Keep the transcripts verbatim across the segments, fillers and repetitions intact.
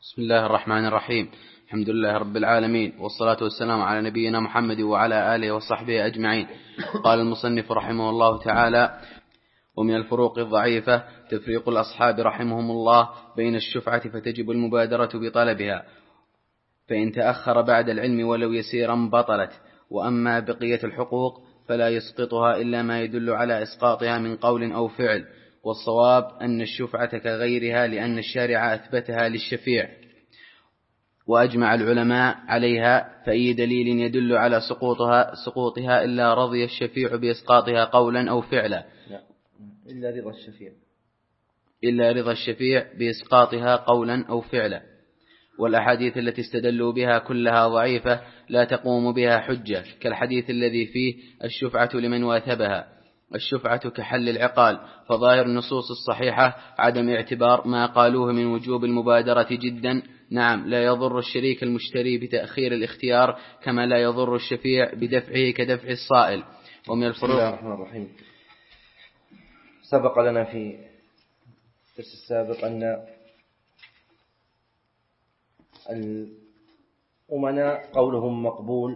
بسم الله الرحمن الرحيم. الحمد لله رب العالمين، والصلاة والسلام على نبينا محمد وعلى آله وصحبه أجمعين. قال المصنف رحمه الله تعالى: ومن الفروق الضعيفة تفريق الأصحاب رحمهم الله بين الشفعة، فتجب المبادرة بطلبها، فإن تأخر بعد العلم ولو يسيرا بطلت. وأما بقية الحقوق فلا يسقطها إلا ما يدل على إسقاطها من قول أو فعل، والصواب أن الشفعة كغيرها، لأن الشارع أثبتها للشفيع وأجمع العلماء عليها، فأي دليل يدل على سقوطها سقوطها إلا رضي الشفيع بإسقاطها قولا أو فعلا. إلا رضا الشفيع إلا رضا الشفيع بإسقاطها قولا أو فعلا. والأحاديث التي استدلوا بها كلها ضعيفة لا تقوم بها حجة، كالحديث الذي فيه الشفعة لمن واثبها. الشفعة كحل العقال، فظاهر النصوص الصحيحة عدم اعتبار ما قالوه من وجوب المبادرة جدا. نعم، لا يضر الشريك المشتري بتأخير الاختيار، كما لا يضر الشفيع بدفعه كدفع الصائل. ومن الفروق. بسم الله الرحمن الرحيم. سبق لنا في الدرس السابق أن الأمناء قولهم مقبول،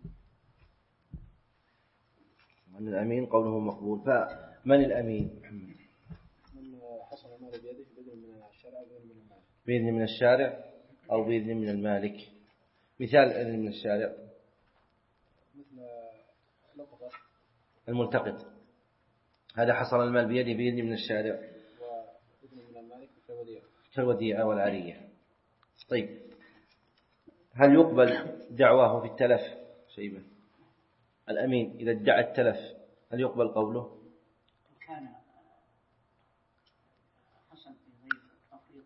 من الأمين قولهم مقبول. فمن الأمين؟ من حصل المال بيده بإذن من الشارع بإذن من المالك. بإذن من الشارع أو بإذن من المالك. مثال إذن من الشارع مثل لقطة الملتقط، هذا حصل المال بيده بإذن من الشارع، وإذن من المالك كالوديعة كالوديعة والعارية. طيب، هل يقبل دعواه في التلف؟ شيبة الأمين إذا ادعى التلف هل يقبل قوله؟ كان حصل في غير تفريط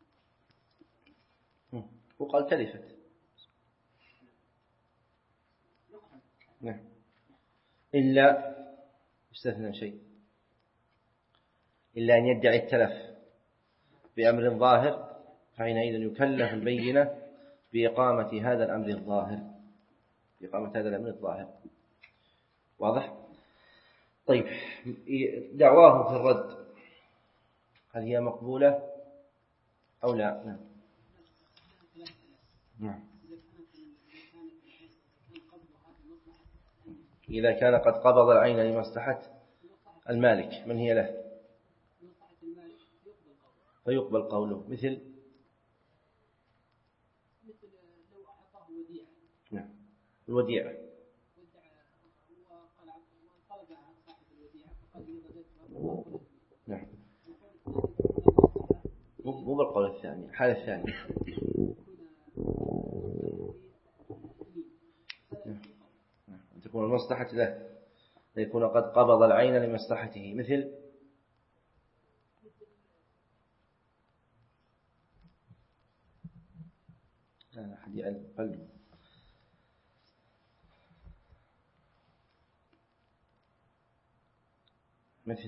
منه وقال تلفت، نعم، إلا استثنى شيء، إلا أن يدعي التلف بأمر ظاهر، فحينئذ يكلف البينة بإقامة هذا الأمر الظاهر، بإقامة هذا الأمر الظاهر. واضح؟ طيب، دعواه في الرد هل هي مقبولة أو لا؟ نعم. نعم. إذا كان قد قبض العين لمصلحة المالك، من هي له؟ فيقبل قوله. مثل لو أعطاه وديعة. نعم، الوديعة. نعم، مو بالقول الثاني، الحالة الثانية. تكون المصلحة له، يكون قد قبض العين لمصلحته. مثل لا أحد يعلم قلبه. مثل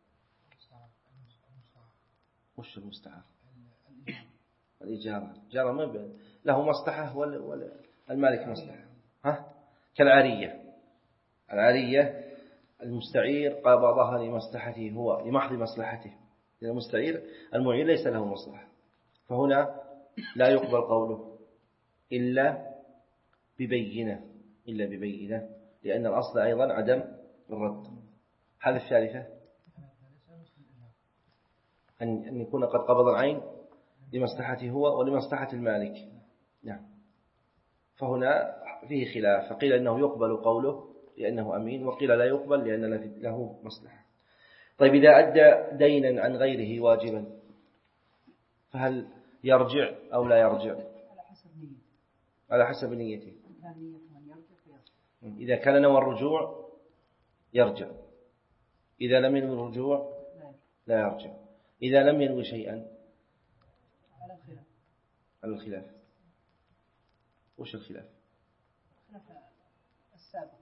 وش المستعار؟ الإجارة. الإجارة ما له مصلحة ولا ولا المالك مصلحة. ها، كالعارية. العارية المستعير قبضها لمصلحته هو، لمحض مصلحته، لأن المستعير المعير ليس له مصلحة، فهنا لا يقبل قوله إلا ببينة، إلا ببينة، لأن الأصل أيضا عدم الرد. هذا الثالثة أن يكون قد قبض العين لمصلحته هو ولمصلحة المالك. نعم، فهنا فيه خلاف، فقيل أنه يقبل قوله لأنه أمين، وقيل لا يقبل لأن له مصلحة. طيب، إذا أدى دينا عن غيره واجبا فهل يرجع أو لا يرجع؟ على حسب نيته. إذا كان نوى الرجوع يرجع، إذا لم ينوي الرجوع لا يرجع، إذا لم ينوي شيئا على الخلاف. وش الخلاف؟ السابق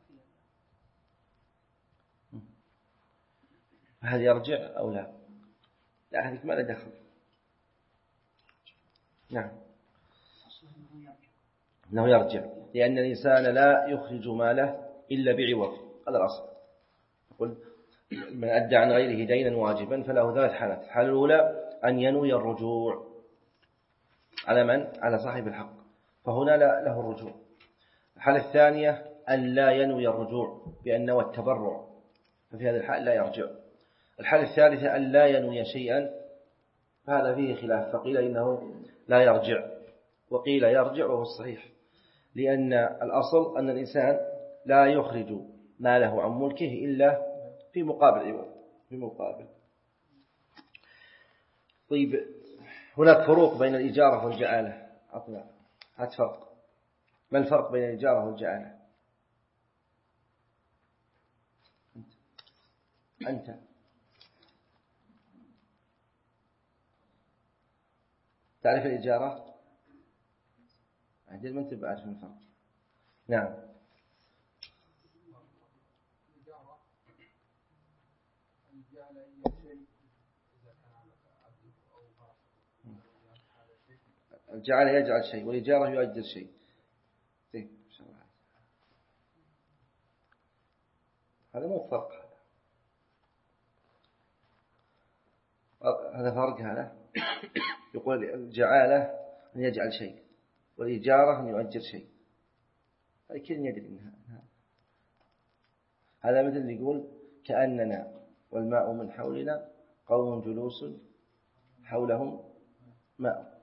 هل يرجع أو لا؟ لا، هذيك ما له دخل. نعم، أنه يرجع، لأن الإنسان لا يخرج ماله إلا بعوض، هذا الأصل. يقول من أدى عن غيره دينا واجبا فله ثلاث حالات. الحالة الأولى أن ينوي الرجوع، على من؟ على صاحب الحق، فهنا له الرجوع. الحالة الثانية أن لا ينوي الرجوع بأنه التبرع، ففي هذا الحال لا يرجع. الحالة الثالثة أن لا ينوي شيئا، فهذا فيه خلاف، فقيل إنه لا يرجع وقيل يرجع، وهو الصحيح، لأن الأصل أن الإنسان لا يخرج ماله عن ملكه إلا في مقابل عوض، في مقابل. طيب، هناك فروق بين الإجارة والجعالة. أطلع هات فرق. ما الفرق بين الإجارة والجعالة؟ أنت, أنت. تعرف الإجارة؟ عندما أنت بعرف الفرق. نعم. الجعل يجعل شيء، والإجارة يؤجر شيء. طيب، هذا مو فرق، هذا فرق. هذا يقول الجعالة أن يجعل شيء، والإجارة أن يؤجر شيء. هذا كل يدري منها. هذا مثل يقول كأننا والماء من حولنا قوم جلوس حولهم ماء.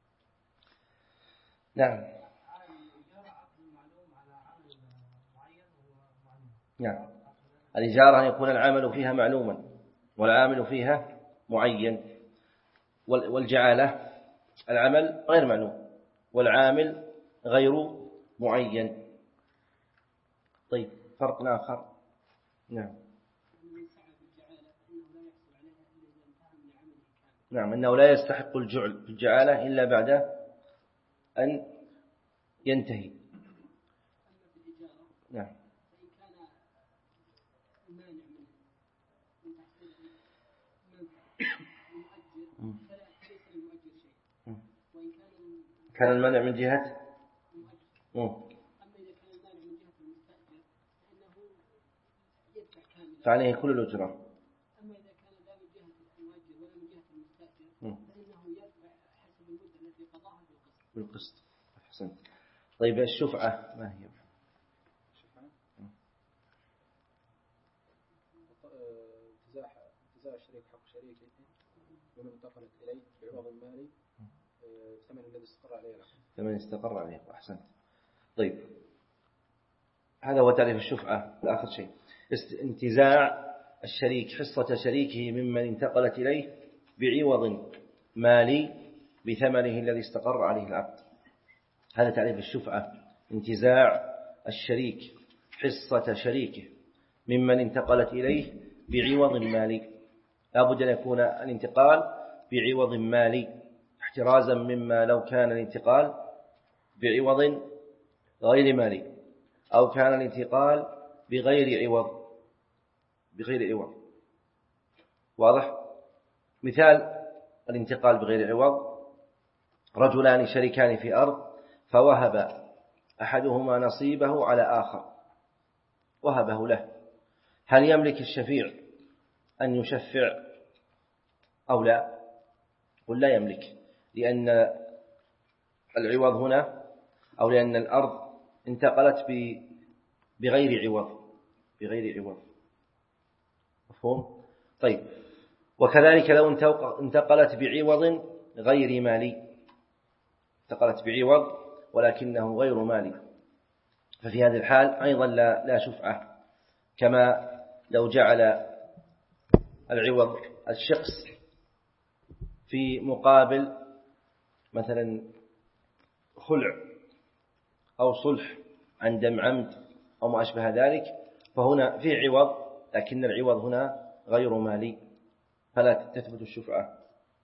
نعم. نعم. الإجارة أن يكون العمل فيها معلوما والعامل فيها معين، والجعالة العمل غير معلوم والعامل غير معين. طيب، فرق آخر. نعم. نعم، أنه لا يستحق الجعل الجعالة إلا بعد أن ينتهي. نعم. كان المانع من جهة فعليه كل الأجرة. أما إذا كان لا من جهة المؤجر ولا من جهة المستأجر فإنه يدفع حسب المدة التي قضاها بالقسط. بالقسط. أحسنت. طيب، الشفعة ما هي؟ انتزاع الشريك حق شريكه ومن انتقلت إليه بعوض مالي ثمن الذي استقر عليه العقد. ثمن استقر عليه. أحسنت. طيب، هذا هو تعريف الشفعة. آخر شيء انتزاع الشريك حصة شريكه ممن انتقلت إليه بعوض مالي بثمنه الذي استقر عليه العقد. هذا تعريف الشفعة، انتزاع الشريك حصة شريكه ممن انتقلت إليه بعوض مالي. لا بد أن يكون الانتقال بعوض مالي احترازا مما لو كان الانتقال بعوض غير مالي أو كان الانتقال بغير عوض بغير عوض. واضح؟ مثال الانتقال بغير عوض: رجلان شريكان في أرض فوهب أحدهما نصيبه على آخر، وهبه له. هل يملك الشفيع أن يشفع أو لا؟ قل لا يملك، لأن العوض هنا أو لأن الأرض انتقلت بغير عوض بغير عوض. مفهوم؟ طيب، وكذلك لو انتقلت بعوض غير مالي، انتقلت بعوض ولكنه غير مالي، ففي هذه الحال أيضا لا, لا شفعة، كما لو جعل العوض الشخص في مقابل مثلا خلع أو صلح عن دم عمد أو ما أشبه ذلك، فهنا في عوض لكن العوض هنا غير مالي، فلا تثبت الشفعة.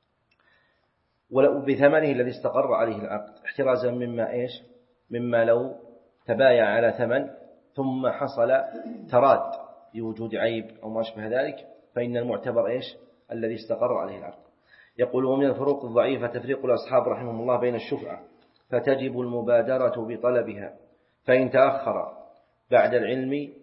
ولو بثمنه الذي استقر عليه العقد احترازا مما إيش مما لو تبايع على ثمن ثم حصل تراد بوجود عيب أو ما أشبه ذلك، فإن المعتبر إيش الذي استقر عليه العقد. يقول: ومن الفروق الضعيفة تفريق الأصحاب رحمهم الله بين الشفعة، فتجب المبادرة بطلبها فإن تأخر بعد العلم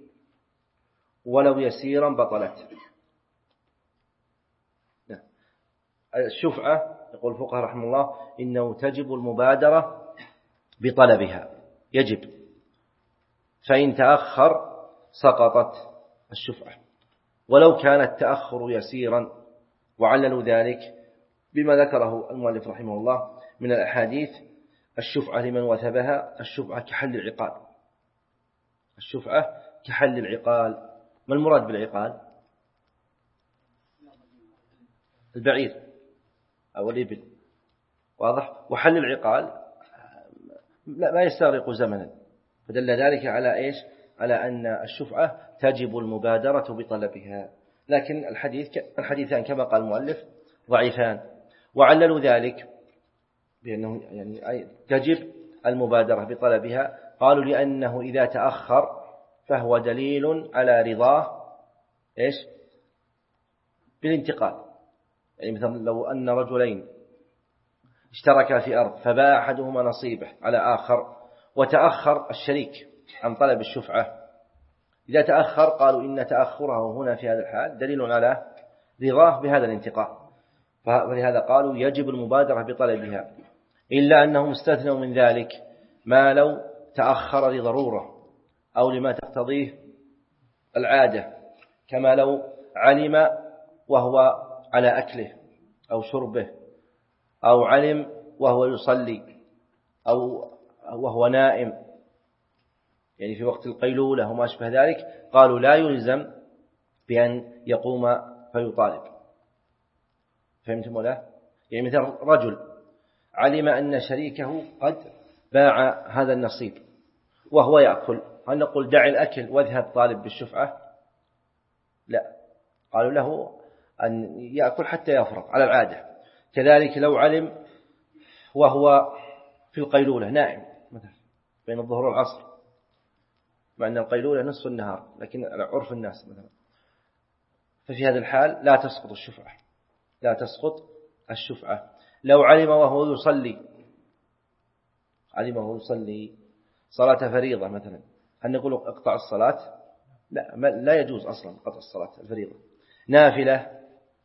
ولو يسيرا بطلت. الشفعة يقول الفقهاء رحمه الله إنه تجب المبادرة بطلبها، يجب، فإن تأخر سقطت الشفعة، ولو كان التأخر يسيرا. وعللوا ذلك بما ذكره المؤلف رحمه الله من الأحاديث: الشفعة لمن وثبها، الشفعة كحل العقال، الشفعة كحل العقال. ما المراد بالعقال؟ البعير أو الإبل، واضح. وحل العقال لا يستغرق زمنا، فدل ذلك على إيش؟ على أن الشفعة تجب المبادرة بطلبها. لكن الحديث الحديثان كما قال المؤلف ضعيفان. وعللوا ذلك بأنه يعني تجب المبادرة بطلبها، قالوا لأنه إذا تأخر فهو دليل على رضاه إيش؟ بالانتقال. يعني مثلا لو أن رجلين اشتركا في أرض فباع أحدهما نصيبه على آخر، وتأخر الشريك عن طلب الشفعة، إذا تأخر قالوا إن تأخره هنا في هذا الحال دليل على رضاه بهذا الانتقال، فلهذا قالوا يجب المبادرة بطلبها. إلا أنهم استثنوا من ذلك ما لو تأخر لضرورة أو لما تقتضيه العادة، كما لو علم وهو على أكله أو شربه، أو علم وهو يصلي، أو وهو نائم، يعني في وقت القيلولة وما أشبه ذلك، قالوا لا يلزم بأن يقوم فيطالب. فهمتم ولا؟ يعني مثل رجل علم أن شريكه قد باع هذا النصيب وهو يأكل، هل نقول دع الأكل واذهب طالب بالشفعة؟ لا، قالوا له أن يأكل حتى يفرغ على العادة. كذلك لو علم وهو في القيلولة نائم مثلا بين الظهر والعصر، مع أن القيلولة نصف النهار لكن عرف الناس مثلا، ففي هذا الحال لا تسقط الشفعة، لا تسقط الشفعة. لو علم وهو يصلي، علم وهو يصلي صلاة فريضة مثلا، هل نقول اقطع الصلاة؟ لا، لا يجوز أصلا قطع الصلاة الفريضة. نافلة،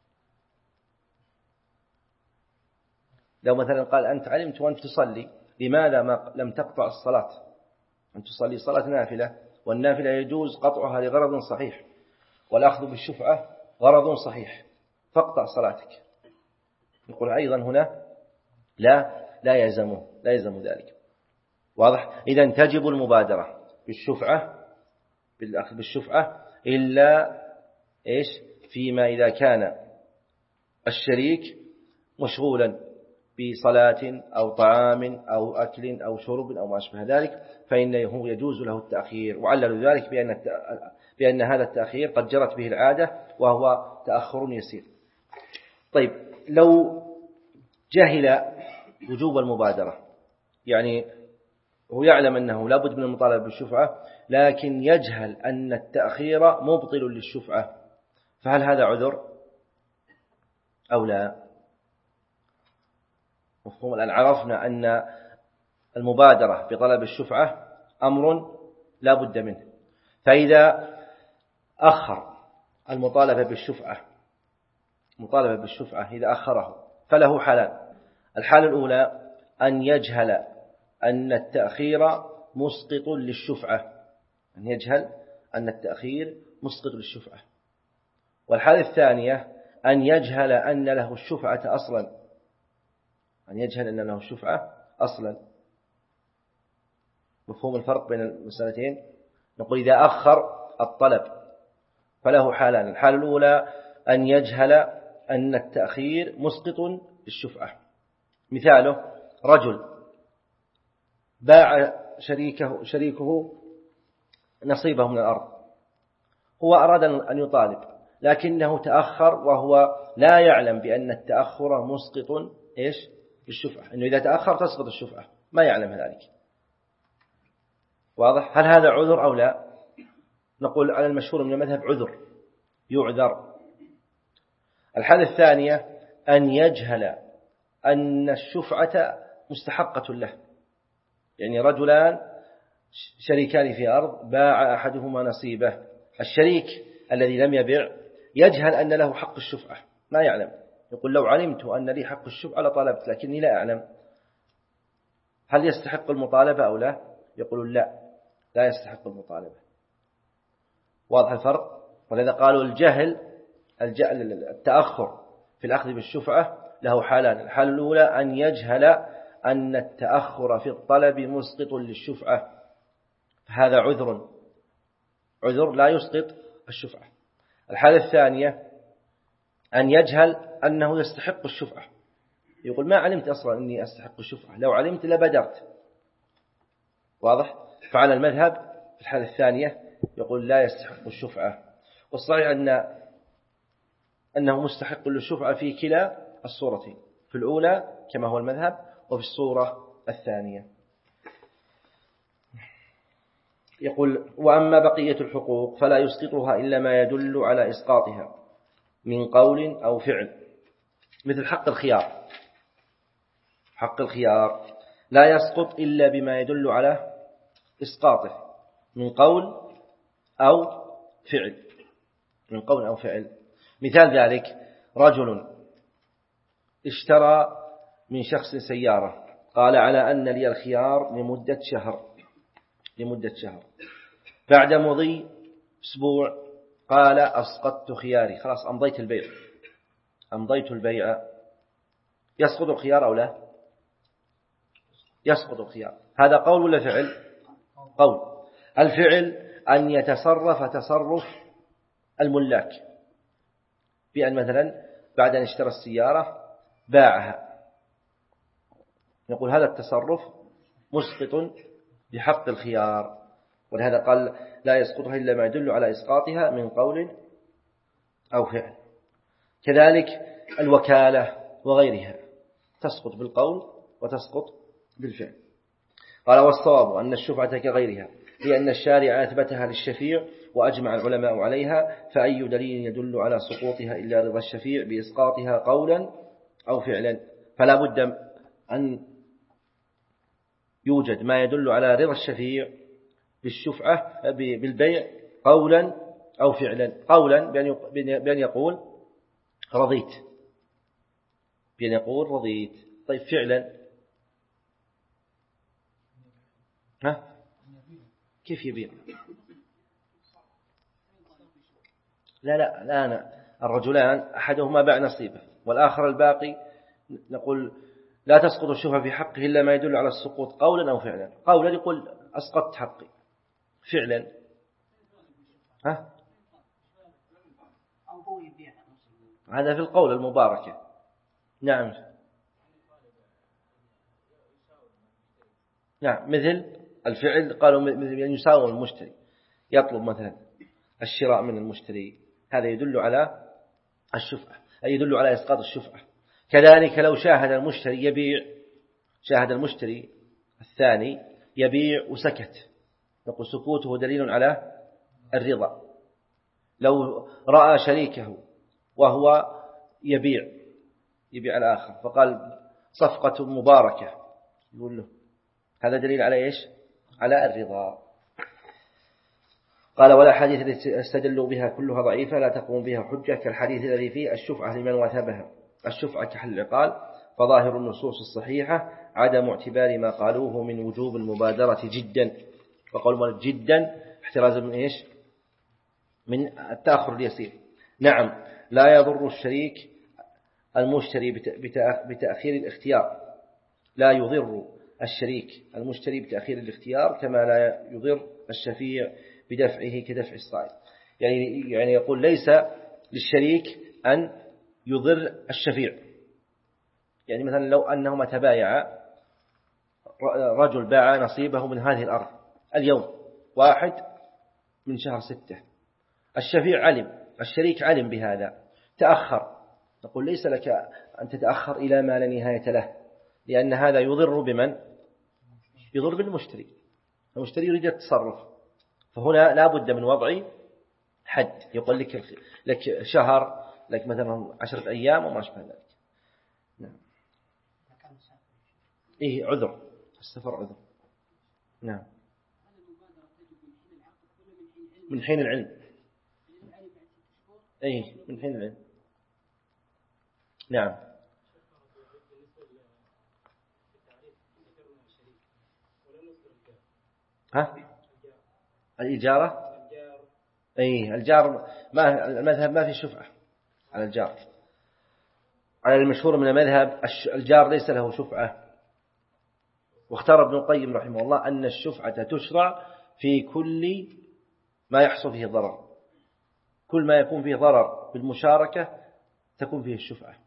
لو مثلا قال أنت علمت وأنت تصلي، لماذا ما لم تقطع الصلاة؟ أن تصلي صلاة نافلة، والنافلة يجوز قطعها لغرض صحيح، والأخذ بالشفعة غرض صحيح، فاقطع صلاتك. نقول أيضا هنا لا لا يلزمه لا يلزم ذلك، واضح. إذن تجب المبادرة بالشفعة بالأخذ بالشفعة إلا إيش؟ فيما إذا كان الشريك مشغولا بصلاة أو طعام أو أكل أو شرب أو ما أشبه ذلك، فإنه يجوز له التأخير. وعللوا ذلك بأن بأن هذا التأخير قد جرت به العادة وهو تأخر يسير. طيب، لو جهل وجوب المبادرة، يعني هو يعلم أنه لا بد من المطالبة بالشفعة لكن يجهل أن التأخير مبطل للشفعة، فهل هذا عذر أو لا؟ مفهوم. الآن عرفنا أن المبادرة بطلب الشفعة أمر لا بد منه، فإذا أخر المطالبة بالشفعة مطالبة بالشفعة إذا أخره فله حالان. الحالة الأولى أن يجهل أن التأخير مسقط للشفعة، أن يجهل أن التأخير مسقط للشفعة. والحالة الثانية أن يجهل أن له الشفعة أصلا، أن يجهل أن له الشفعة أصلا. مفهوم الفرق بين المسألتين؟ نقول إذا أخر الطلب فله حالان. الحالة الأولى أن يجهل أن التأخير مسقط للشفعة، مثاله رجل باع شريكه, شريكه نصيبه من الأرض، هو أراد أن يطالب لكنه تأخر وهو لا يعلم بأن التأخر مسقط إيش؟ للشفعة، إنه إذا تأخر تسقط الشفعة، ما يعلم ذلك، واضح. هل هذا عذر أو لا؟ نقول على المشهور من المذهب عذر، يعذر. الحالة الثانية أن يجهل أن الشفعة مستحقة له، يعني رجلان شريكان في أرض باع أحدهما نصيبه، الشريك الذي لم يبيع يجهل أن له حق الشفعة، ما يعلم، يقول لو علمت أن لي حق الشفعة لطالبت لكني لا أعلم، هل يستحق المطالبة أو لا؟ يقول لا، لا يستحق المطالبة. واضح الفرق؟ ولذا قالوا الجهل التأخر في الأخذ بالشفعة له حالان. الحالة الأولى أن يجهل أن التأخر في الطلب مسقط للشفعة، هذا عذر عذر لا يسقط الشفعة. الحالة الثانية أن يجهل أنه يستحق الشفعة، يقول ما علمت أصلا أني أستحق الشفعة، لو علمت لبدرت. واضح؟ فعلى المذهب في الحالة الثانية يقول لا يستحق الشفعة. والصحيح أن أنه مستحق للشفعة في كلا الصورتين، في الأولى كما هو المذهب وفي الصورة الثانية. يقول وأما بقية الحقوق فلا يسقطها إلا ما يدل على إسقاطها من قول أو فعل، مثل حق الخيار. حق الخيار لا يسقط إلا بما يدل على إسقاطه من قول أو فعل، من قول أو فعل. مثال ذلك رجل اشترى من شخص سيارة، قال على أن لي الخيار لمدة شهر لمدة شهر بعد مضي أسبوع قال أسقطت خياري، خلاص أمضيت البيع أمضيت البيع يسقط الخيار أو لا؟ يسقط الخيار. هذا قول ولا فعل؟ قول. الفعل أن يتصرف تصرف الملاك، بأن مثلا بعد أن اشترى السيارة باعها، نقول هذا التصرف مسقط بحق الخيار، ولهذا قال لا يسقطها إلا ما يدل على إسقاطها من قول أو فعل. كذلك الوكالة وغيرها تسقط بالقول وتسقط بالفعل. قال والصواب أن الشفعة كغيرها، لأن الشارع أثبتها للشفيع وأجمع العلماء عليها، فأي دليل يدل على سقوطها إلا رضا الشفيع بإسقاطها قولا أو فعلا. فلا بد أن يوجد ما يدل على رضا الشفيع بالشفعة بالبيع قولا أو فعلا. قولا بأن يقول رضيت، بأن يقول رضيت. طيب فعلا ها كيف يبيع؟ لا لا لا أنا الرجلان أحدهما باع نصيبه والآخر الباقي، نقول لا تسقط الشفعة في حقه إلا ما يدل على السقوط قولا أو فعلا. قولا يقول أسقطت حقي، فعلا ها هذا في القول المباركة. نعم نعم مثل الفعل قالوا مثل أن يساوم المشتري، يطلب مثلا الشراء من المشتري، هذا يدل على الشفعة، أي يدل على إسقاط الشفعة. كذلك لو شاهد المشتري يبيع، شاهد المشتري الثاني يبيع وسكت، نقول سكوته دليل على الرضا. لو رأى شريكه وهو يبيع يبيع الآخر فقال صفقة مباركة، يقول له هذا دليل على إيش؟ على الرضا. قال ولا حديث التي استدلوا بها كلها ضعيفة لا تقوم بها حجة، كالحديث الذي فيه الشفعة لمن وثبها. الشفعة كحل العقال، فظاهر النصوص الصحيحة عدم اعتبار ما قالوه من وجوب المبادرة جدا، وقول جدا احترازا من إيش؟ من التأخر اليسير. نعم لا يضر الشريك المشتري بتأخير الاختيار، لا يضر الشريك المشتري بتأخير الاختيار كما لا يضر الشفيع بدفعه كدفع الصائل. يعني يعني يقول ليس للشريك أن يضر الشفيع. يعني مثلا لو أنهما تبايعا، رجل باع نصيبه من هذه الأرض اليوم واحد من شهر ستة، الشفيع علم، الشريك علم بهذا، تأخر، نقول ليس لك أن تتأخر إلى ما لا نهاية له، لأن هذا يضر بمن؟ يضر بالمشتري، المشتري يريد التصرف، فهنا لا بد من وضع حد، يقول لك لك شهر، لك مثلا عشرة أيام وما شابه ذلك. نعم. إيه عذر، السفر عذر. نعم. من حين العلم. إيه من حين العلم. نعم. ها؟ الإجارة؟ أي الجار، ما المذهب ما في شفعة على الجار. على المشهور من المذهب الجار ليس له شفعة. واختار ابن القيم رحمه الله أن الشفعة تشرع في كل ما يحصل فيه ضرر، كل ما يكون فيه ضرر بالمشاركة تكون فيه الشفعة.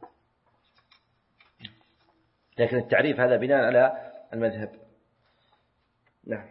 لكن التعريف هذا بناء على المذهب. نعم.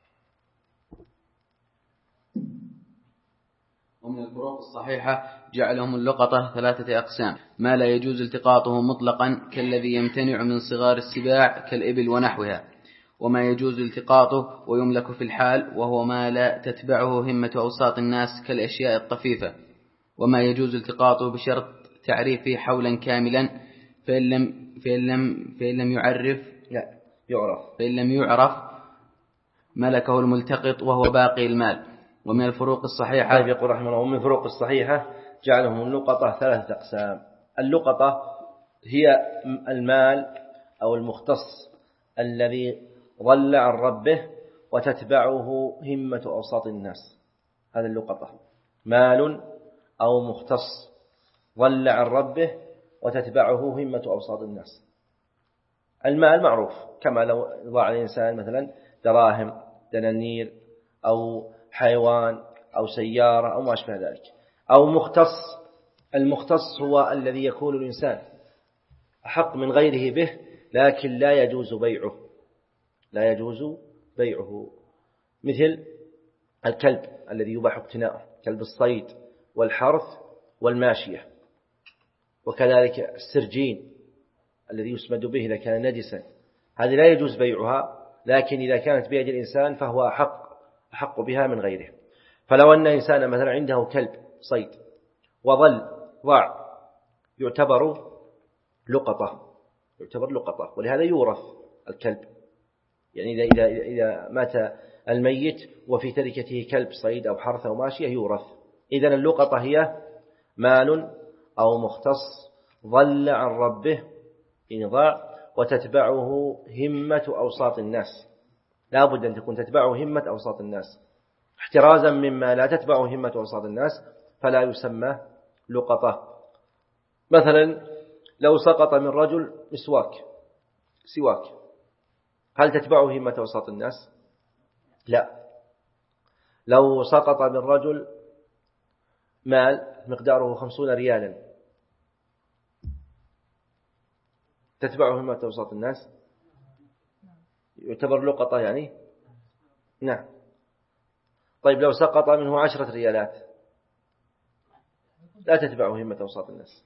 ومن الفروق الصحيحة جعلهم اللقطة ثلاثة أقسام: ما لا يجوز التقاطه مطلقا كالذي يمتنع من صغار السباع كالإبل ونحوها، وما يجوز التقاطه ويملك في الحال وهو ما لا تتبعه همة أوساط الناس كالأشياء الطفيفة، وما يجوز التقاطه بشرط تعريفه حولا كاملا فإن لم, فإن لم, فإن لم يعرف لا يعرف فإن لم يعرف ملكه الملتقط وهو باقي المال. ومن الفروق الصحيحة طيب يقول رحمه الله ومن الفروق الصحيحة جعلهم اللقطة ثلاثة أقسام. اللقطة هي المال أو المختص الذي ضل عن ربه وتتبعه همة أوساط الناس، هذا اللقطة. مال أو مختص ضل عن ربه وتتبعه همة أوساط الناس. المال معروف، كما لو ضاع الإنسان مثلا دراهم دنانير أو حيوان أو سيارة أو ما أشبه ذلك. أو مختص، المختص هو الذي يكون الإنسان أحق من غيره به لكن لا يجوز بيعه، لا يجوز بيعه، مثل الكلب الذي يباح اقتناؤه، كلب الصيد والحرث والماشية، وكذلك السرجين الذي يسمد به إذا كان نجسا، هذه لا يجوز بيعها، لكن إذا كانت بيد الإنسان فهو أحق أحق بها من غيره. فلو أن إنسان مثلا عنده كلب صيد وظل ضاع يعتبر لقطة، يعتبر لقطة، ولهذا يورث الكلب. يعني إذا, إذا, إذا مات الميت وفي تركته كلب صيد أو حرث أو ماشية يورث. إذن اللقطة هي مال أو مختص ضل عن ربه إن ضاع وتتبعه همة أوساط الناس، لا بد أن تكون تتبعه همة أوساط الناس، احترازا مما لا تتبعه همة أوساط الناس فلا يسمى لقطة. مثلا لو سقط من رجل مسواك سواك، هل تتبعه همة أوساط الناس؟ لا. لو سقط من رجل مال مقداره خمسون ريالا، تتبعه همة أوساط الناس؟ يعتبر لقطة يعني؟ نعم. طيب لو سقط منه عشرة ريالات لا تتبعه همة أوساط الناس.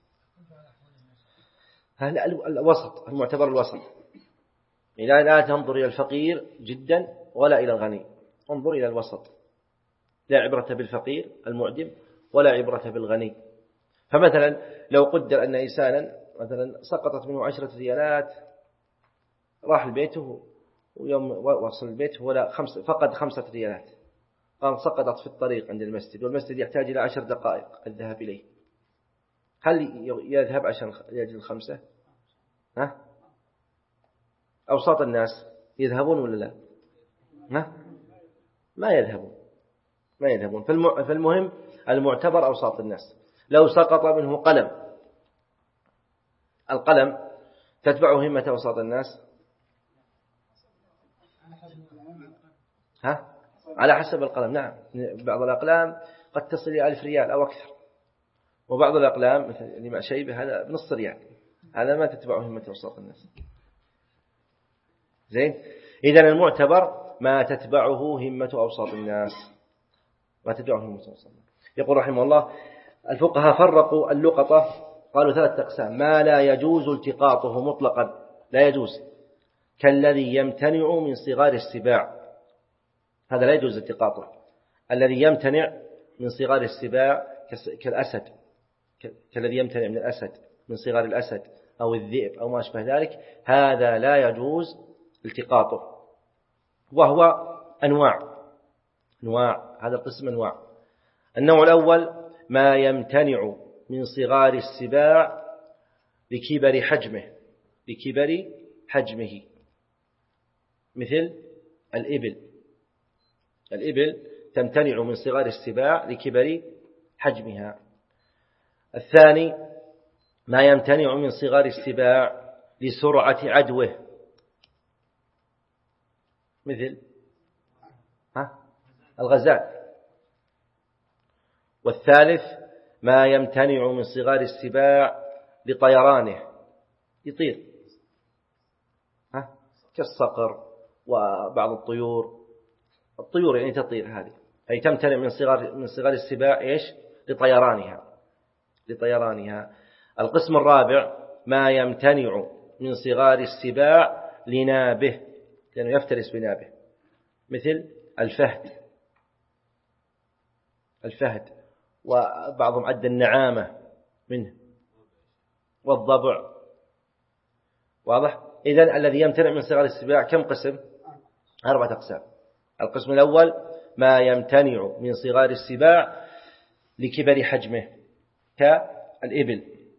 هذا الوسط، المعتبر الوسط. لا لا تنظر إلى الفقير جدا ولا إلى الغني، انظر إلى الوسط. لا عبرة بالفقير المعدم ولا عبرة بالغني. فمثلا لو قدر أن إنسانا مثلا سقطت منه عشرة ريالات، راح البيت ويوم وصل البيت ولا خمس فقد خمسة ريالات، قام سقطت في الطريق عند المسجد، والمسجد يحتاج إلى عشر دقائق الذهاب إليه، هل يذهب عشان يجد الخمسة؟ ها؟ أوساط الناس يذهبون ولا لا؟ ها؟ ما يذهبون ما يذهبون. فالمهم المعتبر أوساط الناس. لو سقط منه قلم، القلم تتبعه همة أوساط الناس؟ ها؟ على حسب القلم. نعم، بعض الأقلام قد تصل إلى ألف ريال أو أكثر، وبعض الأقلام مثل لما شيبه هذا بنص ريال، هذا ما تتبعه همة أوساط الناس. زين. إذن المعتبر ما تتبعه همة أوساط الناس، ما تتبعه همة أوساط الناس. يقول رحمه الله الفقهاء فرقوا اللقطة، قالوا ثلاثة أقسام: ما لا يجوز التقاطه مطلقا، لا يجوز، كالذي يمتنع من صغار السباع، هذا لا يجوز التقاطه. الذي يمتنع من صغار السباع كالأسد، كالذي يمتنع من الأسد، من صغار الأسد أو الذئب أو ما أشبه ذلك، هذا لا يجوز التقاطه. وهو أنواع أنواع هذا القسم أنواع. النوع الأول ما يمتنع من صغار السباع لكبر حجمه لكبر حجمه مثل الإبل الإبل تمتنع من صغار السباع لكبر حجمها. الثاني ما يمتنع من صغار السباع لسرعة عدوه مثل ها الغزال. والثالث ما يمتنع من صغار السباع لطيرانه يطير ها كالصقر وبعض الطيور الطيور يعني تطير هذه أي تمتنع من صغار من صغار السباع إيش لطيرانها لطيرانها. القسم الرابع ما يمتنع من صغار السباع لنابه لأنه يفترس بنابه مثل الفهد الفهد وبعضهم عد النعامة منه والضبع واضح. إذن الذي يمتنع من صغار السباع كم قسم؟ أربعة أقسام. القسم الأول ما يمتنع من صغار السباع لكبر حجمه كالإبل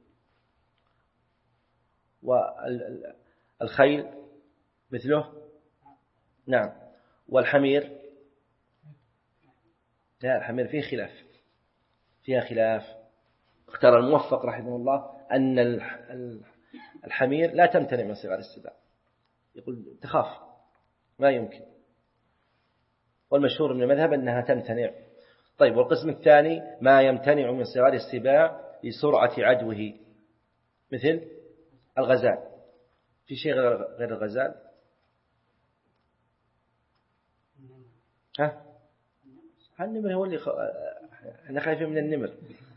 والخيل مثله نعم والحمير لا الحمير فيه خلاف فيها خلاف. اختار الموفق رحمه الله أن الحمير لا تمتنع من صغار السباع يقول تخاف ما يمكن والمشهور من المذهب أنها تمتنع. طيب والقسم الثاني ما يمتنع من صغار السباع لسرعة عدوه مثل الغزال. في شيء غير الغزال ها النمر هو اللي خ... احنا خايفين من النمر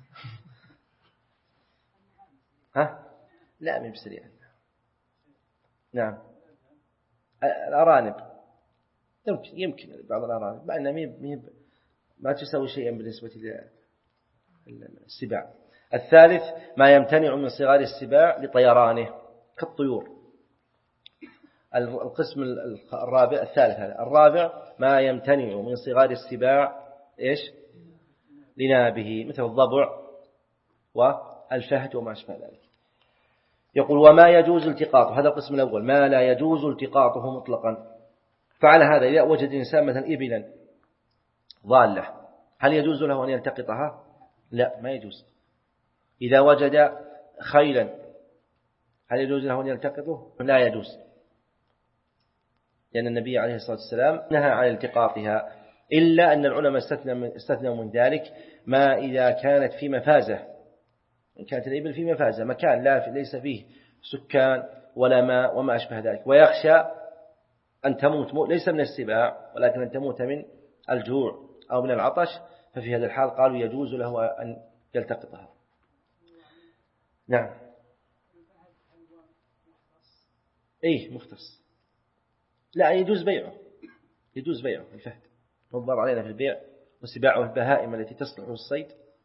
ها لا من بسريع نعم الأرانب يمكن يمكن بعض الأرانب مع أنها ميب ما تسوي شيئا بالنسبة للسباع. الثالث ما يمتنع من صغار السباع لطيرانه كالطيور. القسم الرابع الثالث هذا الرابع ما يمتنع من صغار السباع إيش لنابه مثل الضبع والفهد وما أشبه ذلك. يقول وما يجوز التقاطه هذا القسم الأول ما لا يجوز التقاطه مطلقا. فعلى هذا إذا وجد إنسان مثلا إبلا ضالة هل يجوز له أن يلتقطها؟ لا ما يجوز. إذا وجد خيلا هل يجوز له أن يلتقطه؟ لا يجوز لأن النبي عليه الصلاة والسلام نهى عن التقاطها إلا أن العلماء استثنوا من ذلك ما إذا كانت في مفازة إن كانت الإبل في مفازة مكان لا ليس فيه سكان ولا ماء وما أشبه ذلك ويخشى أن تموت ليس من السباع ولكن أن تموت من الجوع أو من العطش ففي هذا الحال قالوا يجوز له أن يلتقطها. نعم إيه مختص لا يجوز بيعه يجوز بيعه الفهد نظر علينا في البيع والسباع والبهائم التي تصلح الصيد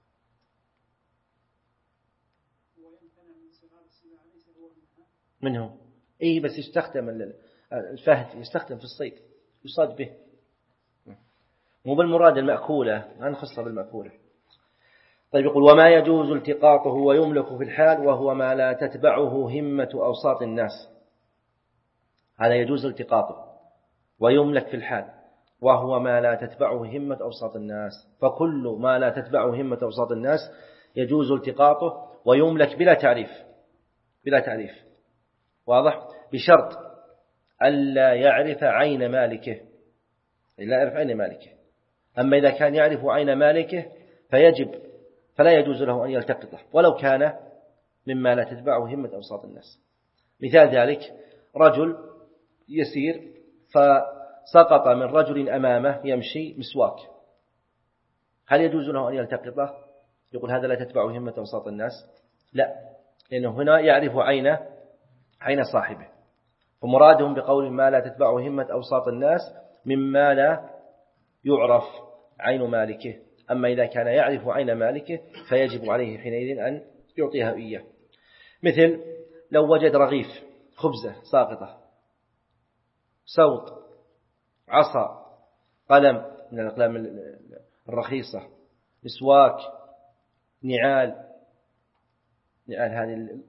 منهم إيه بس يستخدم الفهد يستخدم في الصيد يصاد به مو بالمراد المأكولة ما نخصها بالمأكولة. طيب يقول وما يجوز التقاطه ويملك في الحال وهو ما لا تتبعه همة أوساط الناس هذا يجوز التقاطه ويملك في الحال وهو ما لا تتبعه همة أوساط الناس. فكل ما لا تتبعه همة أوساط الناس يجوز التقاطه ويملك بلا تعريف بلا تعريف واضح بشرط ألا يعرف عين مالكه لا يعرف عين مالكه. أما إذا كان يعرف عين مالكه فيجب فلا يجوز له أن يلتقطه ولو كان مما لا تتبعه همة أوساط الناس. مثال ذلك رجل يسير فسقط من رجل أمامه يمشي مسواك هل يجوز له أن يلتقطه؟ يقول هذا لا تتبعه همة أوساط الناس لا لأنه هنا يعرف عين عين صاحبه. فمرادهم بقول ما لا تتبعه همة أوساط الناس مما لا يعرف عين مالكه. أما إذا كان يعرف عين مالكه فيجب عليه حينئذ أن يعطيها إياه. مثل لو وجد رغيف خبزة ساقطة سوط عصا قلم من الأقلام الرخيصة مسواك نعال نعال هذه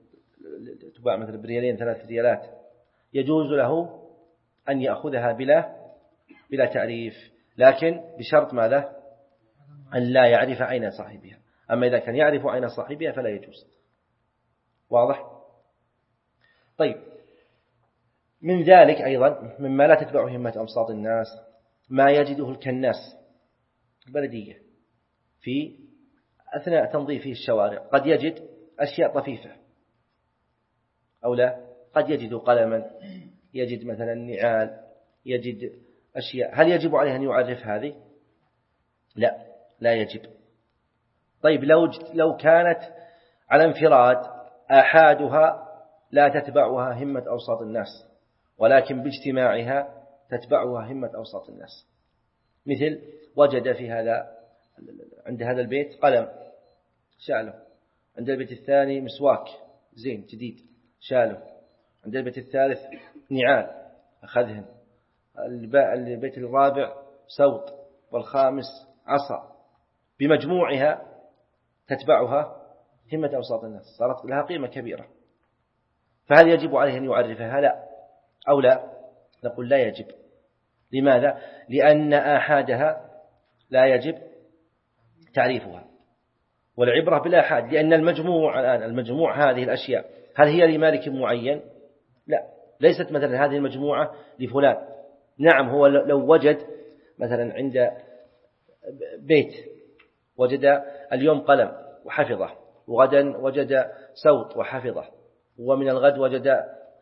تباع مثلا بريالين ثلاث ريالات يجوز له أن يأخذها بلا بلا تعريف، لكن بشرط ماذا؟ أن لا يعرف أين صاحبها. أما إذا كان يعرف أين صاحبها فلا يجوز. واضح؟ طيب، من ذلك أيضا مما لا تتبع همة أوساط الناس ما يجده الكناس البلدية في أثناء تنظيفه الشوارع، قد يجد أشياء طفيفة أو لا، قد يجد قلما، يجد مثلا نعال، يجد أشياء، هل يجب عليه أن يعرف هذه؟ لا، لا يجب. طيب، لو لو كانت على انفراد آحادها لا تتبعها همة أوساط الناس، ولكن باجتماعها تتبعها همة أوساط الناس، مثل وجد في هذا عند هذا البيت قلم شاله، عند البيت الثاني مسواك زين جديد شاله، عند البيت الثالث نعال أخذهن، البيت الرابع سوط، والخامس عصا، بمجموعها تتبعها همة أوساط الناس، صارت لها قيمة كبيرة، فهل يجب عليه أن يعرفها؟ لا أو لا؟ نقول لا يجب. لماذا؟ لأن آحادها لا يجب تعريفها، والعبرة بالآحاد، لأن المجموع الآن المجموع هذه الأشياء هل هي لمالك معين؟ لا، ليست مثلا هذه المجموعة لفلان. نعم، هو لو وجد مثلا عند بيت وجد اليوم قلم وحفظه، وغدا وجد سوط وحفظه، ومن الغد وجد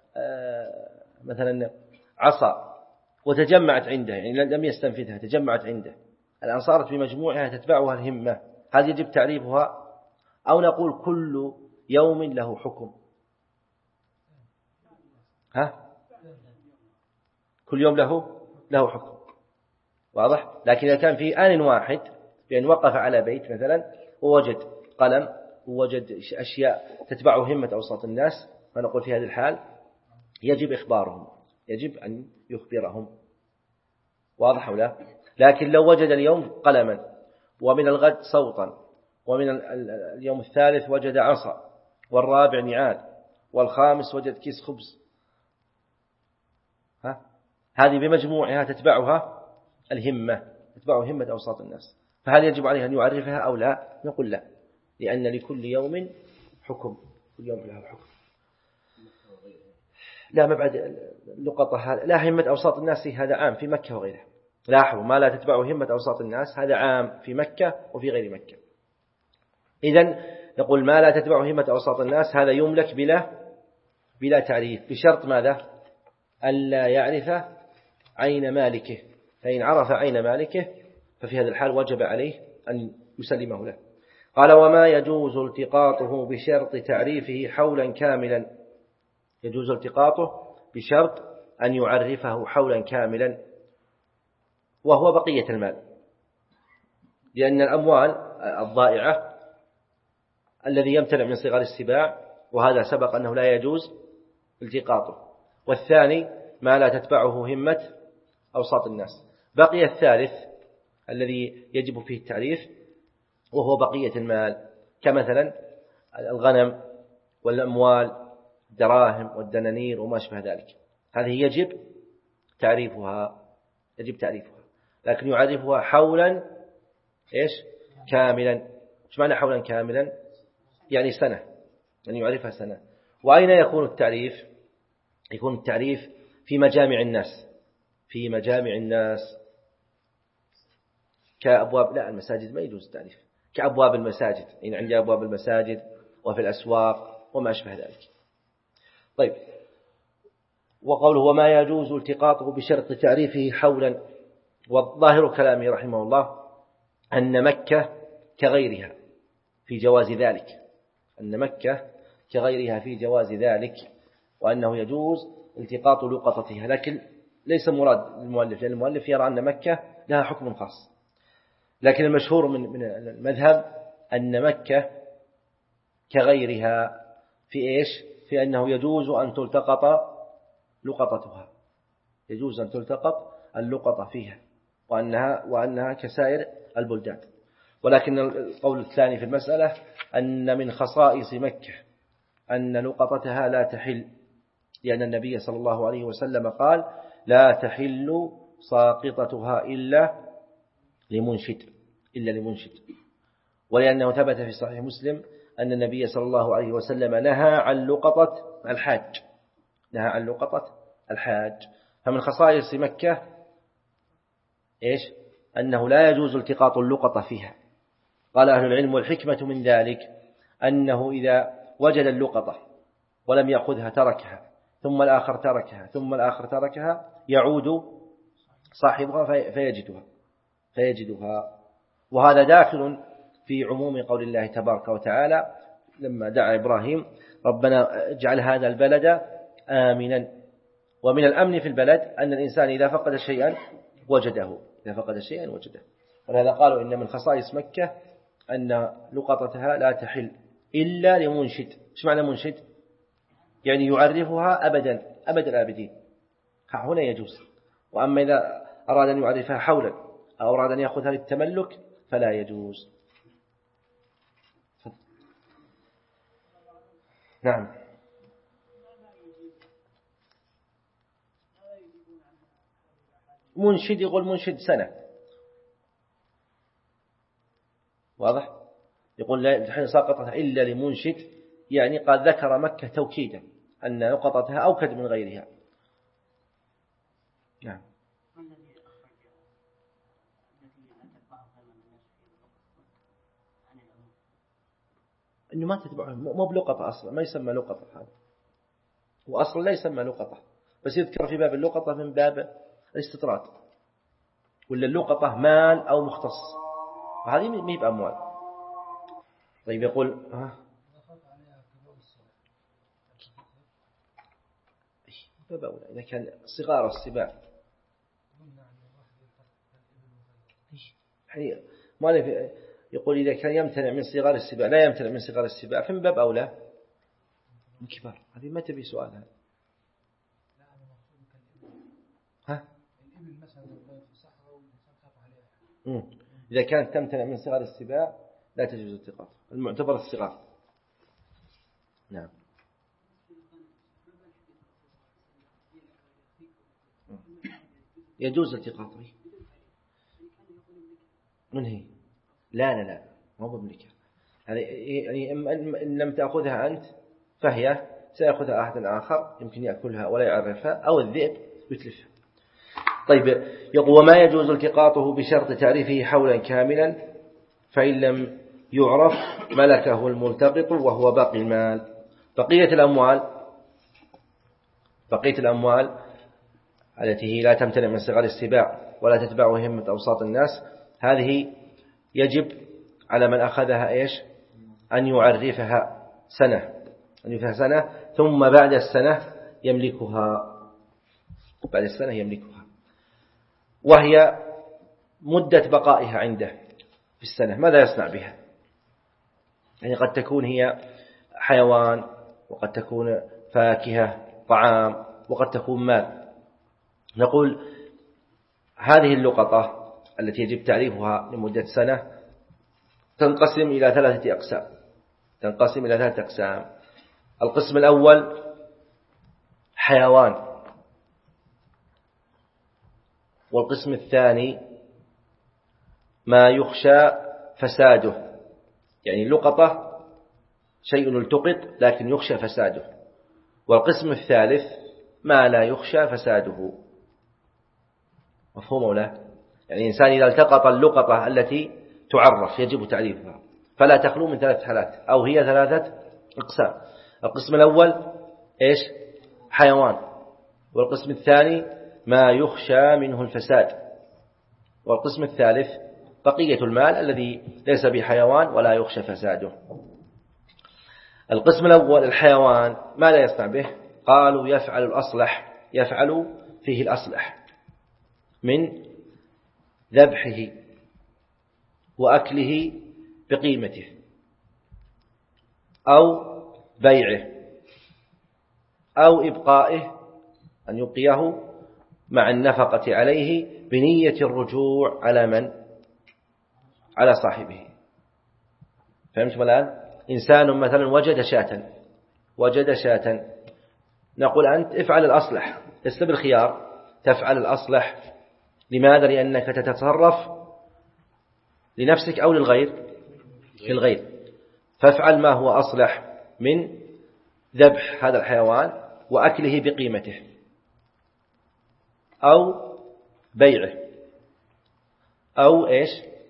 مثلا عصا وتجمعت عنده، يعني لم يستنفذها، تجمعت عنده، الآن صارت بمجموعها تتبعها الهمة، هل يجب تعريفها أو نقول كل يوم له حكم؟ ها؟ كل يوم له له حكم، واضح؟ لكن إذا كان في آن واحد، بأن وقف على بيت مثلا ووجد قلم ووجد أشياء تتبع همة أوساط الناس، فنقول في هذه الحال يجب إخبارهم، يجب أن يخبرهم. واضح أو لا؟ لكن لو وجد اليوم قلما، ومن الغد صوتا، ومن اليوم الثالث وجد عصا، والرابع نعال، والخامس وجد كيس خبز، ها؟ هذه بمجموعها تتبعها الهمة، تتبع همة أوساط الناس، فهل يجب عليه أن يعرفها أو لا؟ نقول لا، لأن لكل يوم حكم، كل يوم له حكم. لا مبعد اللقطة، لا همة أوساط الناس هذا عام في مكة وغيرها. لاحظوا، ما لا تتبع همة أوساط الناس هذا عام في مكة وفي غير مكة. إذن نقول ما لا تتبع همة أوساط الناس هذا يملك بلا بلا تعريف، بشرط ماذا؟ ألا يعرف عين مالكه، فإن عرف عين مالكه ففي هذا الحال وجب عليه أن يسلمه له. قال: وما يجوز التقاطه بشرط تعريفه حولا كاملا، يجوز التقاطه بشرط أن يعرفه حولا كاملا، وهو بقية المال، لأن الأموال الضائعة الذي يمتنع من صغار السباع، وهذا سبق أنه لا يجوز التقاطه، والثاني ما لا تتبعه همة أوساط الناس. بقي الثالث الذي يجب فيه التعريف، وهو بقية المال، كمثلا الغنم والأموال، الدراهم والدنانير وما شبه ذلك، هذه يجب تعريفها، يجب تعريفها، لكن يعرفها حولا إيش كاملا. إيش معنى حولا كاملا؟ يعني سنة، أن يعرفها سنة. وأين يكون التعريف؟ يكون التعريف في مجامع الناس، في مجامع الناس كأبواب، لا المساجد ما يجوز التعريف، كأبواب المساجد، إن عندي أبواب المساجد وفي الأسواق وما أشبه ذلك. طيب، وقوله وما يجوز التقاطه بشرط تعريفه حولا، والظاهر كلامه رحمه الله أن مكة كغيرها في جواز ذلك، أن مكة كغيرها في جواز ذلك، وأنه يجوز التقاط لقطتها، لكن ليس مراد المؤلف، لأن المؤلف يرى أن مكة لها حكم خاص، لكن المشهور من من المذهب أن مكة كغيرها في إيش؟ في أنه يجوز أن تلتقط لقطتها، يجوز أن تلتقط اللقطة فيها، وأنها وأنها كسائر البلدان. ولكن القول الثاني في المسألة أن من خصائص مكة أن لقطتها لا تحل، لأن النبي صلى الله عليه وسلم قال لا تحل ساقطتها إلا لمنشد إلا لمنشد ولأنه ثبت في صحيح مسلم أن النبي صلى الله عليه وسلم نهى عن لقطة الحاج نهى عن لقطة الحاج. فمن خصائص مكة إيش؟ أنه لا يجوز التقاط اللقطة فيها. قال أهل العلم والحكمة من ذلك أنه إذا وجد اللقطة ولم يأخذها تركها، ثم الآخر تركها، ثم الآخر تركها، يعود صاحبها فيجدها فيجدها وهذا داخل في عموم قول الله تبارك وتعالى لما دعا إبراهيم ربنا اجعل هذا البلد آمنا. ومن الأمن في البلد أن الإنسان إذا فقد شيئا وجده إذا فقد شيئا وجده ولهذا قالوا إن من خصائص مكة أن لقطتها لا تحل إلا لمنشد. إيش معنى منشد؟ يعني يعرفها أبدا أبد الآبدين، هنا يجوز. وأما إذا أراد أن يعرفها حولا أو أراد أن يأخذها للتملك فلا يجوز. نعم. منشد يقول منشد سنة، واضح؟ يقول لا تحل ساقطتها إلا لمنشد، يعني قد ذكر مكة توكيدا أن لقطتها أوكد من غيرها. نعم. إنه ما تتبعه مو بلقطة أصلا، ما يسمى لقطة هذا، وأصلا لا يسمى لقطة، بس يذكر في باب اللقطة من باب الاستطراد، ولا اللقطة مال أو مختص، وهذه ما هي بأموال. طيب يقول ها باب أولى إذا كان صغار السباع يعني ما يقول إذا كان يمتنع من صغار السباع لا يمتنع من صغار السباع فمن باب أولى من كبار. هذه ما تبي سؤال هذا. ها مم. إذا كانت تمتنع من صغار السباع لا تجوز التقاط، المعتبر الصغار. نعم. يجوز التقاطه من هي؟ لا لا لا ما هو بملكها، يعني إن لم تأخذها أنت فهي سيأخذها أحد آخر يمكن يأكلها ولا يعرفها، أو الذئب يتلفها. طيب يقول وما يجوز التقاطه بشرط تعريفه حولا كاملا، فإن لم يعرف ملكه الملتقط وهو باقي المال. بقية الأموال بقية الأموال التي هي لا تمتنع من صغار السباع ولا تتبع همة أوساط الناس، هذه يجب على من أخذها إيش؟ أن يعرفها سنة أن يعرفها سنة ثم بعد السنة يملكها بعد السنة يملكها وهي مدة بقائها عنده في السنة. ماذا يصنع بها؟ يعني قد تكون هي حيوان، وقد تكون فاكهة طعام، وقد تكون مال. نقول هذه اللقطة التي يجب تعريفها لمدة سنة تنقسم إلى ثلاثة أقسام تنقسم إلى ثلاثة أقسام. القسم الأول حيوان، والقسم الثاني ما يخشى فساده، يعني اللقطة شيء التقط لكن يخشى فساده. والقسم الثالث ما لا يخشى فساده. مفهوم ولا؟ يعني الإنسان إذا التقط اللقطة التي تعرف يجب تعريفها فلا تخلو من ثلاث حالات أو هي ثلاثة أقسام. القسم الأول إيش؟ حيوان، والقسم الثاني ما يخشى منه الفساد، والقسم الثالث بقية المال الذي ليس بحيوان ولا يخشى فساده. القسم الأول الحيوان ما لا يصنع به؟ قالوا يفعل الأصلح يفعل فيه الأصلح من ذبحه وأكله بقيمته أو بيعه أو إبقائه أن يبقيه مع النفقة عليه بنية الرجوع على من؟ على صاحبه. فهمتم الآن؟ إنسان مثلا وجد شاة وجد شاة، نقول أنت افعل الأصلح، لست بالخيار، تفعل الأصلح. لماذا؟ لأنك تتصرف لنفسك أو للغير، للغير، فافعل ما هو أصلح من ذبح هذا الحيوان وأكله بقيمته أو بيعه أو إيش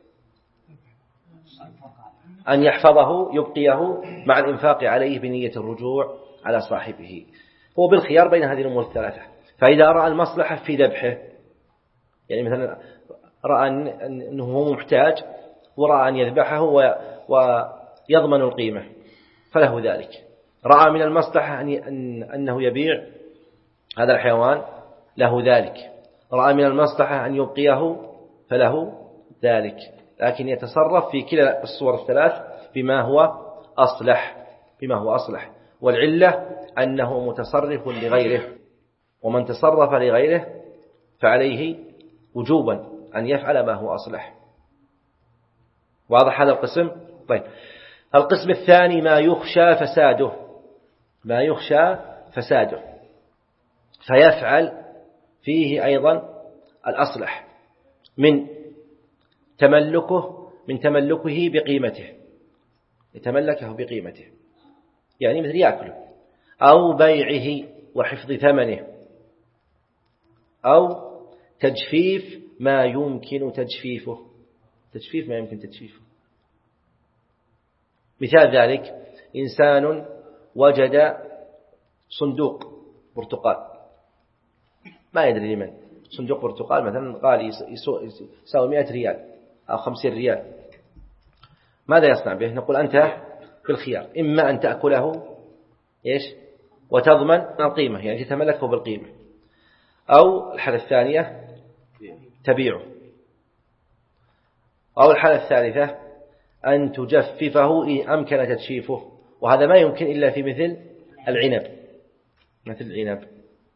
أن يحفظه يبقيه مع الإنفاق عليه بنية الرجوع على صاحبه. هو بالخيار بين هذه الأمور الثلاثة. فإذا رأى المصلحة في ذبحه، يعني مثلا رأى أنه هو محتاج ورأى أن يذبحه ويضمن القيمة فله ذلك. رأى من المصلحة أنه يبيع هذا الحيوان له ذلك. رأى من المصلحة أن يبقيه فله ذلك. لكن يتصرف في كلا الصور الثلاث بما هو أصلح، بما هو أصلح. والعلة أنه متصرف لغيره، ومن تصرف لغيره فعليه وجوبا أن يفعل ما هو أصلح. واضح هذا القسم؟ طيب، القسم الثاني ما يخشى فساده، ما يخشى فساده، فيفعل فيه أيضا الأصلح من تملكه من تملكه بقيمته، يتملكه بقيمته، يعني مثل يأكله، أو بيعه وحفظ ثمنه، أو تجفيف ما يمكن تجفيفه، تجفيف ما يمكن تجفيفه. مثال ذلك إنسان وجد صندوق برتقال، ما يدري لمن، صندوق برتقال مثلا قال يساوي مئة ريال أو خمسين ريال، ماذا يصنع به؟ نقول أنت بالخيار، إما أن تأكله إيش وتضمن القيمة، يعني تتملكه بالقيمة، أو الحالة الثانية تبيعه، أو الحالة الثالثة أن تجففه إن أمكن تجفيفه، وهذا ما يمكن إلا في مثل العنب، مثل العنب.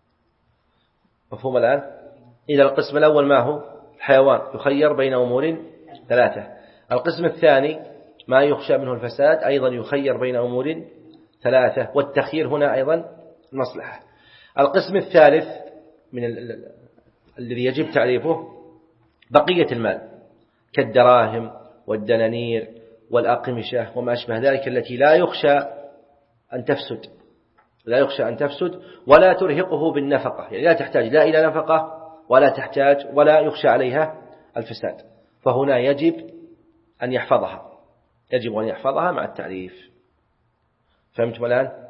مفهوم الآن؟ إذا القسم الأول ما هو؟ الحيوان يخير بين أمور ثلاثة. القسم الثاني ما يخشى منه الفساد، أيضا يخير بين أمور ثلاثة، والتخيير هنا أيضا المصلحة. القسم الثالث من الذي يجب تعريفه بقية المال كالدراهم والدنانير والأقمشة وما أشبه ذلك، التي لا يخشى أن تفسد، لا يخشى أن تفسد ولا ترهقه بالنفقة، يعني لا تحتاج لا إلى نفقة ولا تحتاج ولا يخشى عليها الفساد، فهنا يجب أن يحفظها، يجب أن يحفظها مع التعريف. فهمتم الآن؟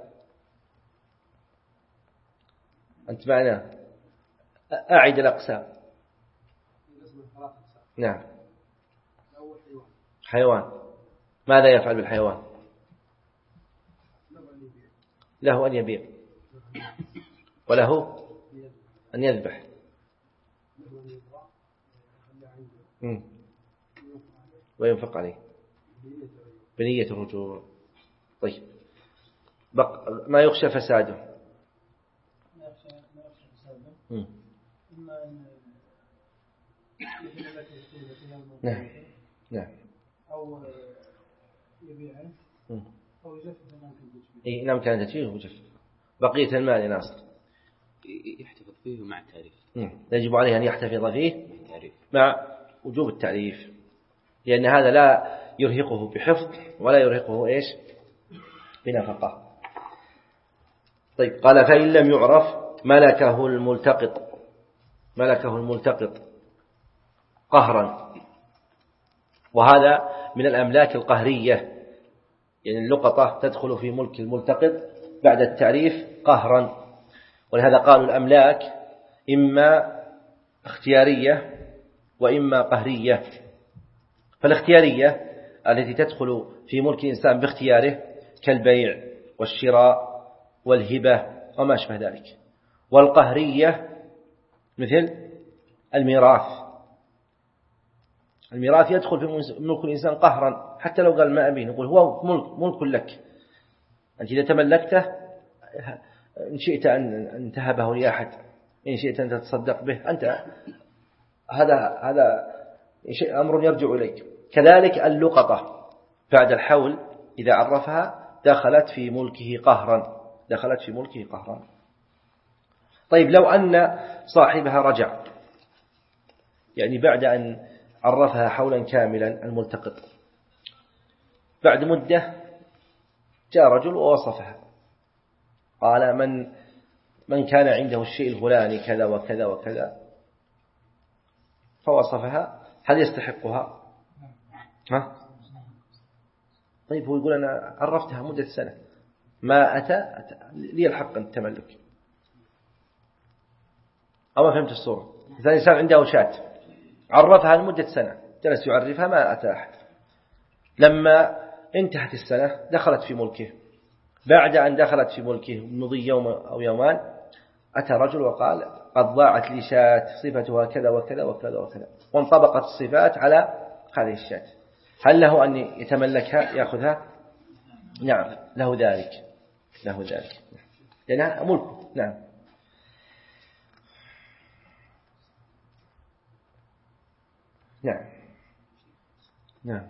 أنت معنا؟ أعد الأقسام. نعم. حيوان، ماذا يفعل بالحيوان؟ له أن يبيع وله أن يذبح وينفق عليه بنية الرجوع. طيب، بق... ما يخشى فساده، ما يخشى ما يخشى فساده إما أن يجب لك القيمة نعم نعم أو يبيعه أو يجفف ما يمكن تجفيفه. إيه نعم كان تجفيفه وجفف. بقية المال يا ناصر يحتفظ فيه مع التعريف، يجب عليه أن يحتفظ فيه مع وجوب التعريف، لأن هذا لا يرهقه بحفظ ولا يرهقه إيش بنفقة. طيب، قال فإن لم يعرف ملكه الملتقط، ملكه الملتقط قهرا، وهذا من الأملاك القهرية، يعني اللقطة تدخل في ملك الملتقط بعد التعريف قهرا. ولهذا قالوا الأملاك إما اختيارية وإما قهرية. فالاختيارية التي تدخل في ملك الإنسان باختياره كالبيع والشراء والهبة وما أشبه ذلك. والقهرية مثل الميراث، الميراث يدخل في ملك الإنسان قهرا، حتى لو قال ما أبيه نقول هو ملك, ملك لك، أنت إذا تملكته إن شئت أن تهبه لأحد، إن شئت أن تتصدق به، أنت هذا هذا شيء أمر يرجع إليك. كذلك اللقطة بعد الحول إذا عرفها دخلت في ملكه قهرا، دخلت في ملكه قهرا. طيب لو أن صاحبها رجع، يعني بعد أن عرفها حولا كاملا الملتقط، بعد مدة جاء رجل ووصفها، قال من من كان عنده الشيء الفلاني كذا وكذا وكذا، فوصفها، هل يستحقها؟ ها؟ طيب هو يقول أنا عرفتها مدة سنة ما أتى, أتى لي الحق التملك، أو ما فهمت الصورة؟ إذا الإنسان عنده شاة عرفها لمدة سنة، جلس يعرفها ما أتى أحد، لما انتهت السنة دخلت في ملكه، بعد أن دخلت في ملكه مضي يوم أو يومان أتى رجل وقال قد ضاعت لي شاة صفتها كذا وكذا وكذا وكذا، وانطبقت الصفات على هذه الشاة، هل له أن يتملكها يأخذها؟ نعم له ذلك، له ذلك لأنها ملكه. نعم. نعم. نعم.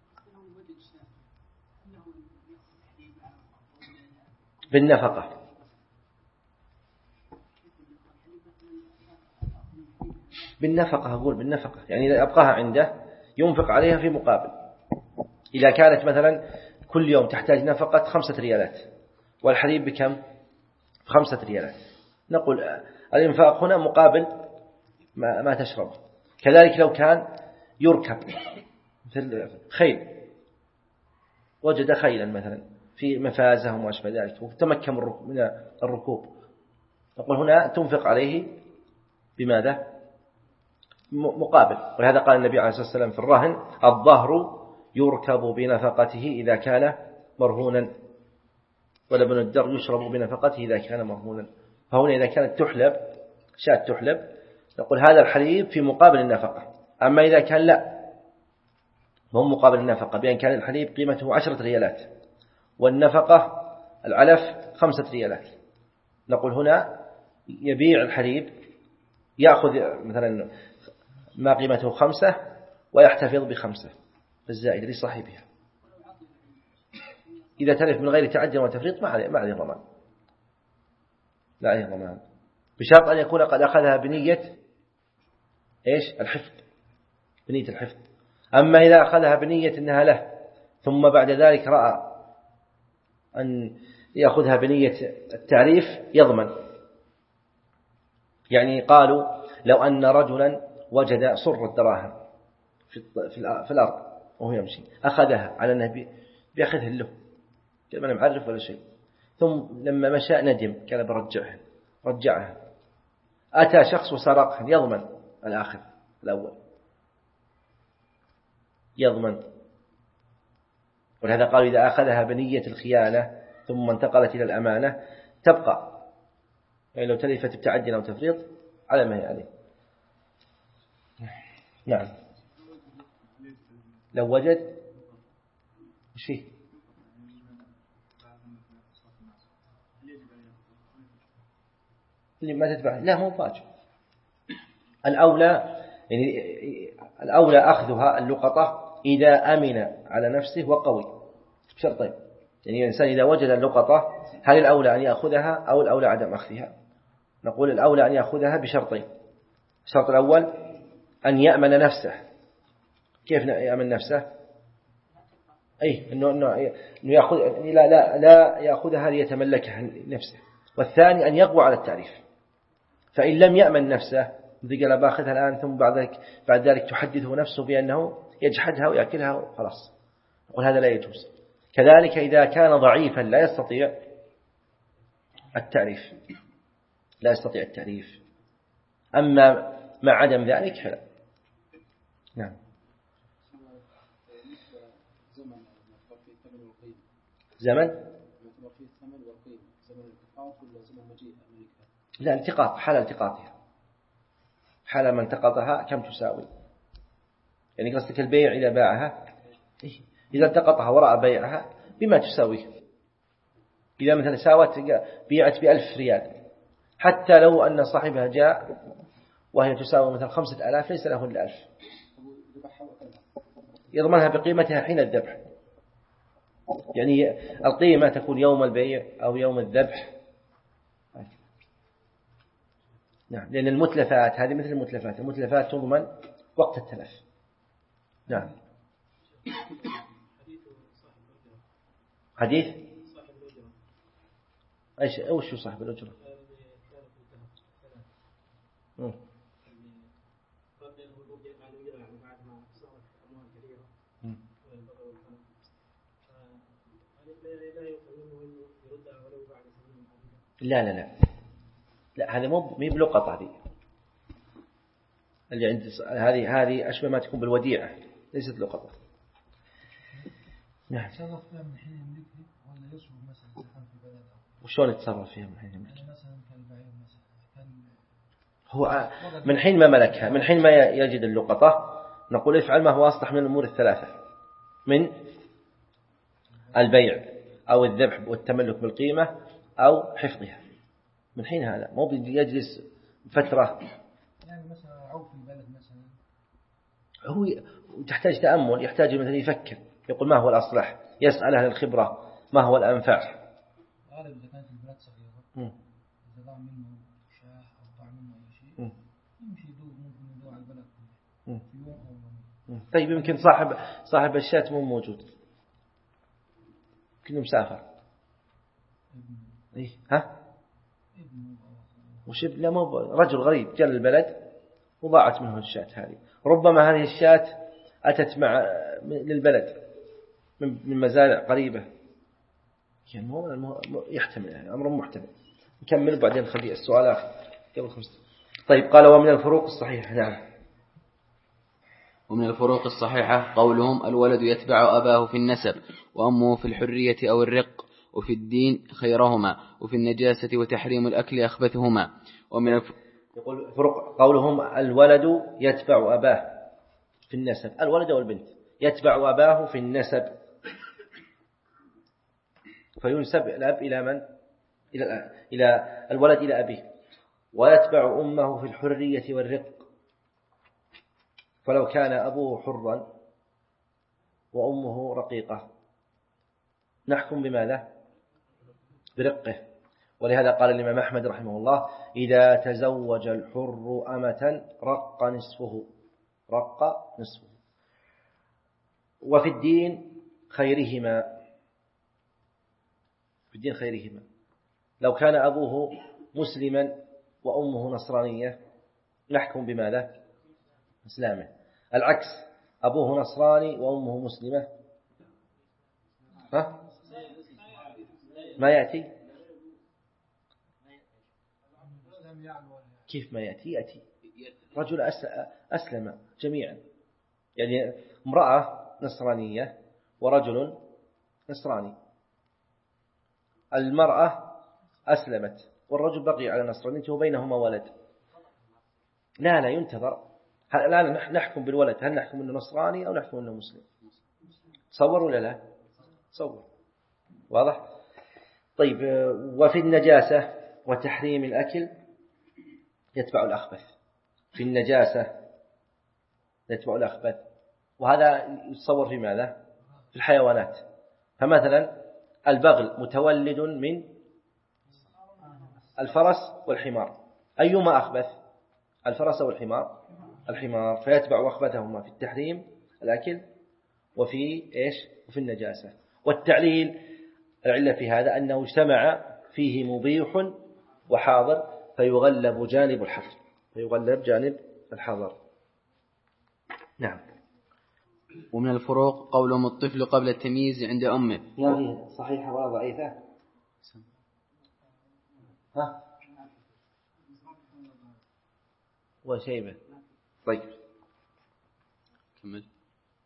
بالنفقة، بالنفقة أقول بالنفقة، يعني إذا أبقاها عنده ينفق عليها في مقابل. إذا كانت مثلا كل يوم تحتاج نفقة خمسة ريالات والحليب بكم؟ خمسة ريالات، نقول الإنفاق هنا مقابل ما, ما تشرب. كذلك لو كان يركب مثل خيل، وجد خيلا مثلا في مفازة وما أشبه ذلك وتمكن من الركوب، نقول هنا تنفق عليه بماذا؟ مقابل. ولهذا قال النبي عليه الصلاة والسلام في الرهن الظهر يركب بنفقته إذا كان مرهونا، ولبن الدر يشرب بنفقته إذا كان مرهونا. فهنا إذا كانت تحلب شاة تحلب نقول هذا الحليب في مقابل النفقة. أما إذا كان لا مو مقابل النفقة، بأن كان الحليب قيمته عشرة ريالات والنفقة العلف خمسة ريالات، نقول هنا يبيع الحليب يأخذ مثلا ما قيمته خمسة ويحتفظ بخمسة بالزائد لصاحبها، إذا تلف من غير تعدي وتفريط ما عليه ما عليه ضمان، لا عليه ضمان، بشرط أن يكون قد أخذها بنية إيش؟ الحفظ، بنية الحفظ. أما إذا أخذها بنية أنها له ثم بعد ذلك رأى أن يأخذها بنية التعريف يضمن. يعني قالوا لو أن رجلا وجد صر الدراهم في الأرض وهو يمشي أخذها على أنه بيأخذها له كما أنا معرف ولا شيء، ثم لما مشى ندم قال برجعها، رجعها، أتى شخص وسرقها يضمن الآخر الأول، يضمن. ولهذا قالوا إذا أخذها بنية الخيانة ثم انتقلت إلى الأمانة تبقى، يعني لو تلفت بتعدي أو تفريط على ما هي عليه. نعم. لو وجد وش فيه؟ اللي ما تتبع لا مو واجب. الأولى يعني الأولى أخذها اللقطة إذا أمن على نفسه وقوي بشرطين. يعني الإنسان إذا وجد اللقطة هل الأولى أن يأخذها أو الأولى عدم أخذها؟ نقول الأولى أن يأخذها بشرطين. الشرط الأول أن يأمن نفسه. كيف يأمن نفسه؟ أي إنه إنه يأخذ لا لا لا يأخذها ليتملكها نفسه. والثاني أن يقوى على التعريف. فإن لم يأمن نفسه إذا قال باخذها الآن ثم بعد ذلك بعد ذلك تحدثه نفسه بأنه يجحدها ويأكلها وخلاص، نقول هذا لا يجوز. كذلك إذا كان ضعيفا لا يستطيع التعريف لا يستطيع التعريف أما مع عدم ذلك فلا. نعم. زمن لا التقاط، حال التقاطها، حال ما التقطها كم تساوي، يعني قصدك البيع إذا باعها إذا التقطها وراء بيعها بما تساويه. إذا مثلا ساوت بيعت بألف ريال حتى لو أن صاحبها جاء وهي تساوي مثلا خمسة آلاف ليس له إلا ألف، يضمنها بقيمتها حين الذبح. يعني القيمة تكون يوم البيع أو يوم الذبح. نعم، لأن المتلفات هذه مثل المتلفات، المتلفات تضمن وقت التلف. نعم. حديث ايش وش صاحب الأجرة؟ مم. مم. لا لا لا لا هذه مو مي بلقطة هذه اللي عند هذه هذه أشبه ما تكون بالوديعة ليست لقطة. نعم. يتصرف فيها من حين يملكها ولا يصرف مثلا سكن في بلده؟ وشلون يتصرف فيها من حين يملكها؟ يعني مثلا كالبعير مثلا كان هو من حين ما ملكها، من حين ما يجد اللقطة نقول افعل ما هو أصلح من الأمور الثلاثة، من البيع أو الذبح والتملك بالقيمة أو حفظها. من حين هذا مو بيجلس فترة. يعني مثلا عوف البلد مثلا هو تحتاج تأمل، يحتاج مثلا يفكر يقول ما هو الأصلح، يسأل أهل الخبرة ما هو الأنفع. غالب إذا كانت البلد صغيرة إذا ضاع منه شاه أو ضاع منه أي شيء يمشي يدور، ممكن يدور على البلد في يوم أو يومين. طيب يمكن صاحب صاحب الشاة مو موجود، يمكن مسافر. إيه ها؟ وش لا مو رجل غريب جاء للبلد وضاعت منه الشاة هذه. ربما هذه الشاة أتت مع للبلد من مزارع قريبة، يعني هو يحتمل يعني أمر محتمل. نكمل بعدين نخلي السؤال قبل خمسة. طيب قال ومن الفروق الصحيحة. نعم. ومن الفروق الصحيحة قولهم الولد يتبع أباه في النسب وأمه في الحرية أو الرق وفي الدين خيرهما وفي النجاسة وتحريم الأكل أخبثهما. ومن الف... يقول فرق قولهم الولد يتبع أباه في النسب، الولد والبنت يتبع أباه في النسب، فينسب الأب إلى من؟ إلى إلى الولد إلى أبيه، ويتبع أمه في الحرية والرق، فلو كان أبوه حرا وأمه رقيقة نحكم بماذا؟ برقه. ولهذا قال الإمام أحمد رحمه الله إذا تزوج الحر أمة رق نصفه، رق نصفه. وفي الدين خيرهما، في الدين خيرهما، لو كان أبوه مسلما وأمه نصرانية نحكم بماذا؟ إسلامه. العكس أبوه نصراني وأمه مسلمة ها؟ ما يأتي كيف ما يأتي؟ يأتي رجل أسلم جميعا، يعني امرأة نصرانية ورجل نصراني، المرأة أسلمت والرجل بقي على نصرانيته وبينهما ولد، لا لا ينتظر، لا نحكم بالولد هل نحكم أنه نصراني أو نحكم أنه مسلم؟ تصور ولا لا؟ تصور. واضح؟ طيب وفي النجاسة وتحريم الأكل يتبع الأخبث، في النجاسة يتبع الأخبث، وهذا يتصور في ماذا؟ في الحيوانات. فمثلا البغل متولد من الفرس والحمار، أيما أخبث الفرس والحمار؟ الحمار، فيتبع أخبثهما في التحريم الأكل وفي إيش؟ وفي النجاسة. والتعليل العلة في هذا أنه اجتمع فيه مبيح وحاضر فيغلب جانب الحظر، فيغلب جانب الحظر. نعم. ومن الفروق قولهم الطفل قبل التمييز عند أمه. هذه صحيحة ولا ضعيفة؟ ها؟ وشيبة. طيب كمل.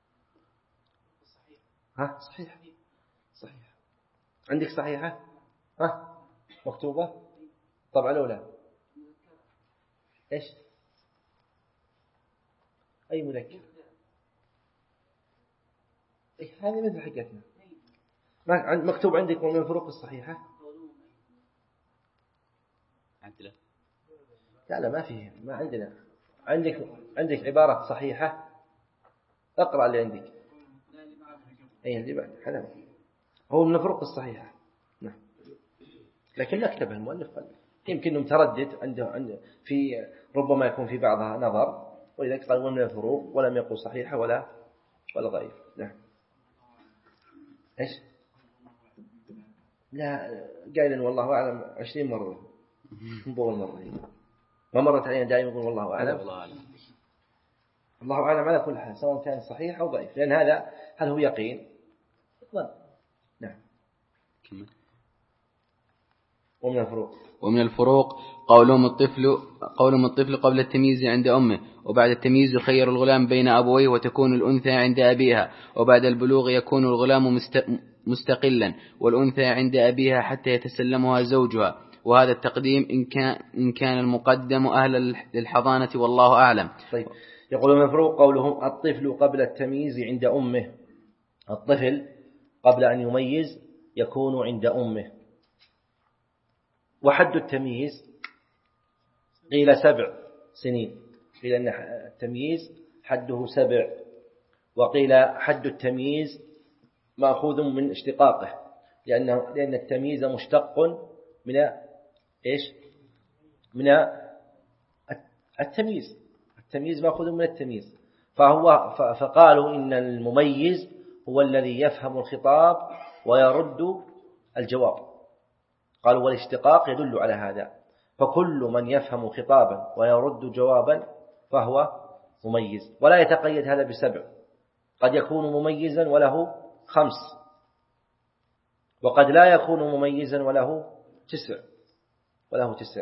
ها صحيح صحيح. عندك صحيحة؟ ها مكتوبة؟ طبعا الأولى إيش؟ أي مذكر؟ إيه هذه مثل حقتنا. مكتوب عندك من الفروق الصحيحة؟ عدله. لا لا ما فيه، ما عندنا. عندك عندك عبارة صحيحة، اقرأ اللي عندك. أي اللي بعد هذا هو من الفروق الصحيحة. نعم. لكن نكتبه المؤلف قال يمكن متردد عنده عنده في ربما يكون في بعضها نظر، ولذلك قال ومن الفروق ولم يقل صحيحة ولا ولا ضعيف. نعم. إيش؟ لا قائلا والله أعلم عشرين مرة مو مرة ما مرت علينا دائما يقول والله أعلم. الله أعلم. الله أعلم على كل حال سواء كان صحيح أو ضعيف، لأن هذا هل هو يقين؟ ظن. نعم. ومن الفروق ومن الفروق قولهم الطفل قولهم الطفل قبل التمييز عند أمه، وبعد التمييز يخير الغلام بين أبويه وتكون الأنثى عند أبيها، وبعد البلوغ يكون الغلام مستقلا والأنثى عند أبيها حتى يتسلمها زوجها، وهذا التقديم إن كان إن كان المقدم أهل للحضانة والله أعلم. طيب يقول من الفروق قولهم الطفل قبل التمييز عند أمه. الطفل قبل أن يميز يكون عند أمه. وحد التمييز قيل سبع سنين، قيل أن التمييز حده سبع، وقيل حد التمييز مأخوذ من اشتقاقه، لأنه لأن التمييز مشتق من إيش؟ من التمييز. التمييز مأخوذ من التمييز، فهو فقالوا إن المميز هو الذي يفهم الخطاب ويرد الجواب. قالوا والاشتقاق يدل على هذا، فكل من يفهم خطابا ويرد جوابا فهو مميز. ولا يتقيد هذا بسبع، قد يكون مميزا وله خمس، وقد لا يكون مميزا وله تسع وله تسع.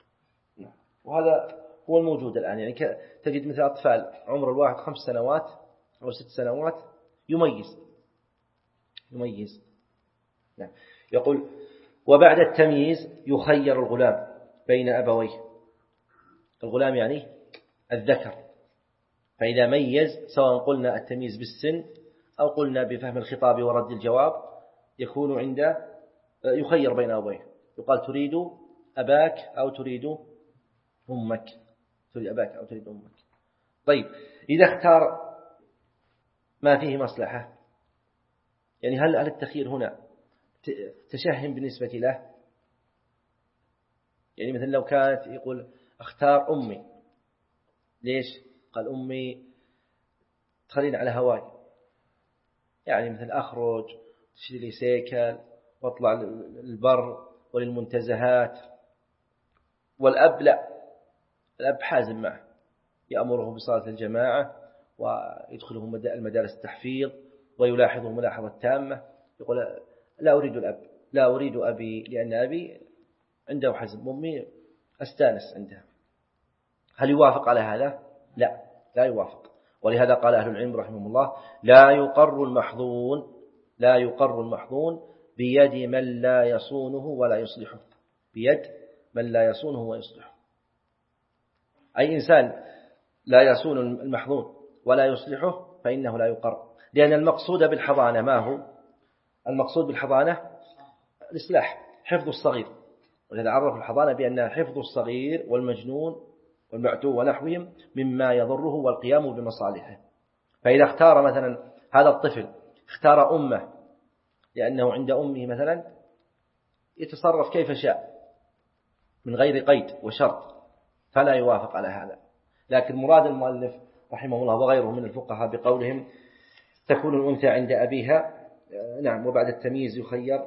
وهذا هو الموجود الآن، يعني تجد مثل أطفال عمر الواحد خمس سنوات أو ست سنوات يميز يميز نعم. يقول وبعد التمييز يخير الغلام بين أبويه. الغلام يعني الذكر، فإذا ميز سواء قلنا التمييز بالسن أو قلنا بفهم الخطاب ورد الجواب يكون عند يخير بين أبويه. يقال تريد أباك أو تريد أمك، تريد أباك أو تريد أمك. طيب إذا اختار ما فيه مصلحة، يعني هل التخيير هنا تشهم بالنسبة له؟ يعني مثل لو كانت يقول اختار أمي، ليش؟ قال أمي تخلين على هواي، يعني مثل أخرج تشتري لي سيكل واطلع للبر وللمنتزهات. والأب لا، الأب حازم معه، يأمره بصلاة الجماعة ويدخله المدارس التحفيظ ويلاحظه ملاحظة تامة. يقول لا أريد الأب، لا أريد أبي لأن أبي عنده حزم، أمي أستانس عندها. هل يوافق على هذا؟ لا، لا يوافق. ولهذا قال أهل العلم رحمهم الله لا يقر المحظون لا يقر المحظون بيد من لا يصونه ولا يصلحه، بيد من لا يصونه ويصلحه. أي إنسان لا يصون المحظون ولا يصلحه فإنه لا يقر، لأن المقصود بالحضانة ما هو؟ المقصود بالحضانة الإصلاح، حفظ الصغير. ولهذا عرف الحضانة بأنها حفظ الصغير والمجنون والمعتوه ونحوهم مما يضره والقيام بمصالحه. فإذا اختار مثلا هذا الطفل اختار أمه لأنه عند أمه مثلا يتصرف كيف شاء من غير قيد وشرط، فلا يوافق على هذا. لكن مراد المؤلف رحمه الله وغيره من الفقهاء بقولهم تكون الأنثى عند أبيها، نعم، وبعد التمييز يخير.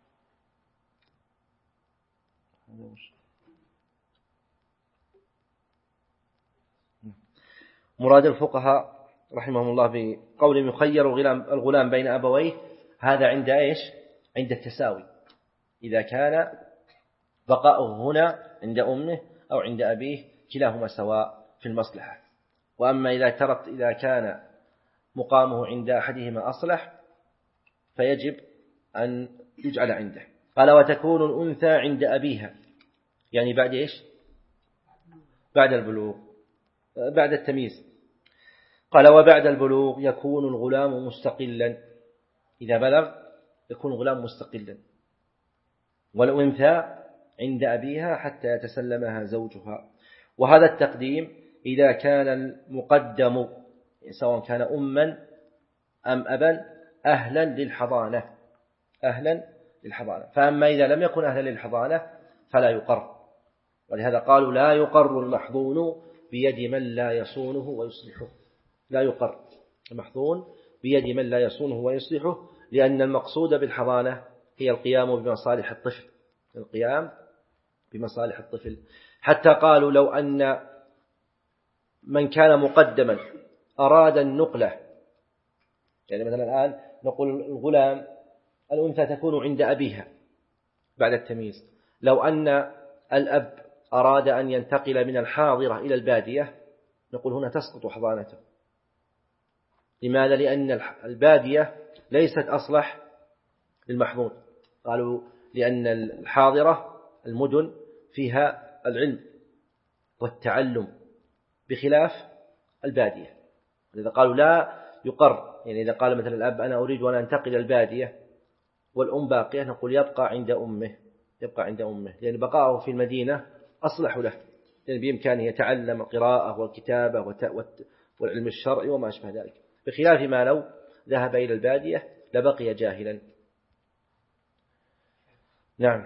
مراد الفقهاء رحمهم الله بقولهم يخير الغلام بين أبويه، هذا عند إيش؟ عند التساوي، إذا كان بقاؤه هنا عند أمه أو عند أبيه كلاهما سواء في المصلحة. وأما إذا ترت إذا كان مقامه عند أحدهما أصلح فيجب أن يجعل عنده. قال وتكون الأنثى عند أبيها، يعني بعد إيش؟ بعد البلوغ، بعد التمييز. قال وبعد البلوغ يكون الغلام مستقلا، إذا بلغ يكون الغلام مستقلا. والأنثى عند أبيها حتى يتسلمها زوجها. وهذا التقديم إذا كان المقدم سواء كان أما أم أبا أهلا للحضانة، أهلا للحضانة. فأما إذا لم يكن أهلا للحضانة فلا يقر، ولهذا قالوا لا يقر المحضون بيد من لا يصونه ويصلحه. لا يقر المحضون بيد من لا يصونه ويصلحه، لأن المقصود بالحضانة هي القيام بمصالح الطفل، القيام بمصالح الطفل. حتى قالوا لو أن من كان مقدما أراد النقلة، يعني مثلا الآن نقول الغلام الأنثى تكون عند أبيها بعد التمييز، لو أن الأب أراد أن ينتقل من الحاضرة إلى البادية نقول هنا تسقط حضانته. لماذا؟ لأن البادية ليست أصلح للمحظوظ. قالوا لأن الحاضرة المدن فيها العلم والتعلم بخلاف البادية. لذا قالوا لا يقر، يعني إذا قال مثلا الأب أنا أريد أن أنتقل إلى البادية والأم باقية نقول يبقى عند أمه، يبقى عند أمه، لأن بقاءه في المدينة أصلح له، لأن بإمكانه يتعلم القراءة والكتابة والعلم الشرعي وما أشبه ذلك، بخلاف ما لو ذهب إلى البادية لبقي جاهلا. نعم.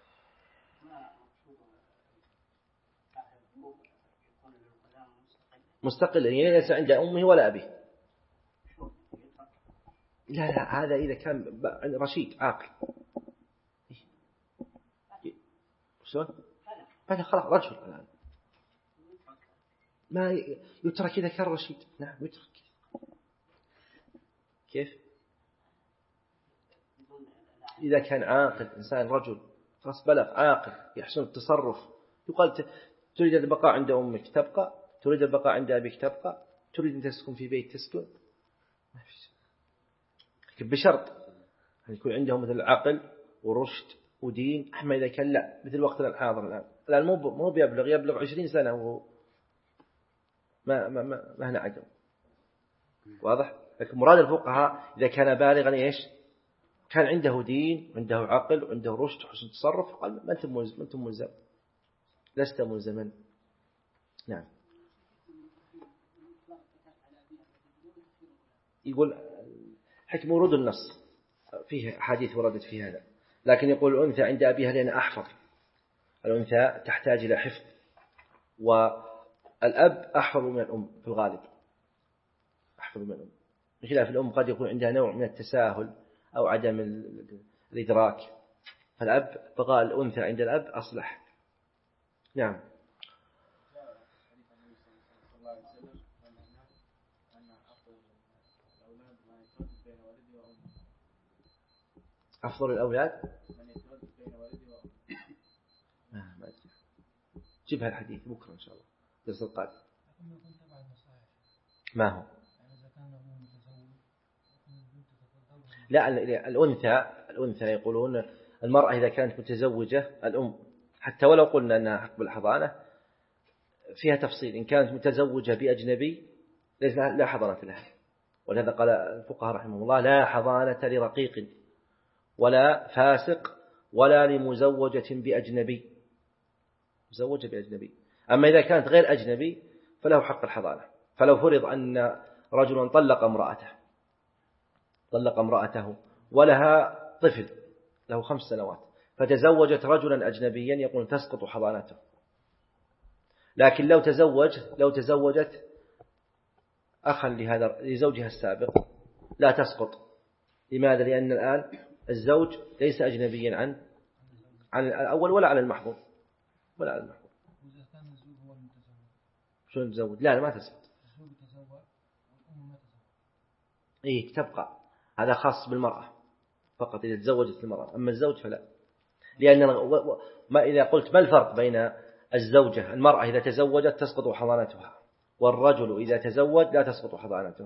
مستقل يعني ليس عند أمه ولا أبيه. لا لا هذا إذا كان رشيد عاقل. شلون؟ هذا خلاص رجل الآن ما يترك إذا كان رشيد. نعم يترك. كيف؟ إذا كان عاقل إنسان رجل خلاص بلغ عاقل يحسن التصرف، يقال تريد البقاء عند أمك تبقى، تريد البقاء عند أبيك تبقى، تريد أن تسكن في بيت تسكن، بشرط أن يكون عندهم مثل عقل ورشد ودين. أما إذا كان لا مثل وقتنا الحاضر الآن الآن مو مو بيبلغ يبلغ عشرين سنة وهو ما ما ما ما هنا عقل. واضح؟ لكن مراد الفقهاء إذا كان بالغا إيش؟ كان عنده دين عنده عقل وعنده رشد وحسن تصرف قال ما أنتم ملزم، ما أنتم ملزم، لست ملزما. نعم. يقول حكم ورود النص فيه حديث وردت في هذا، لكن يقول الأنثى عند أبيها لأن أحفظ، الأنثى تحتاج إلى حفظ، والأب أحفظ من الأم في الغالب، أحفظ من الأم، بخلاف الأم قد يكون عندها نوع من التساهل أو عدم الإدراك، فالأب بقاء الأنثى عند الأب أصلح. نعم. أفضل الأولاد ما ما أدري، جيبها الحديث بكرة إن شاء الله درس القادم. ما هو؟ لا الأنثى الأنثى يقولون المرأة إذا كانت متزوجة الأم حتى ولو قلنا أنها حق بالحضانة فيها تفصيل، إن كانت متزوجة بأجنبي ليس لا حضانة لها، ولهذا قال الفقهاء رحمه الله لا حضانة لرقيق ولا فاسق ولا لمزوجة بأجنبي، مزوجة بأجنبي. أما إذا كانت غير أجنبي فله حق الحضانة. فلو فرض أن رجلا طلق امرأته طلق امرأته ولها طفل له خمس سنوات فتزوجت رجلا أجنبيا يقول تسقط حضانته، لكن لو تزوج لو تزوجت أخا لهذا لزوجها السابق لا تسقط. لماذا؟ لأن الآن الزوج ليس أجنبيا عن عن الأول ولا على المحظوظ ولا على المحظوظ. وإذا كان الزوج هو المتزوج شو المتزوج؟ لا ما تسقط. الزوج تزوج والأم ما تزوج. إيه تبقى، هذا خاص بالمرأة فقط إذا تزوجت المرأة، أما الزوج فلا. لأن ما إذا قلت ما الفرق بين الزوجة المرأة إذا تزوجت تسقط حضانتها والرجل إذا تزوج لا تسقط حضانته؟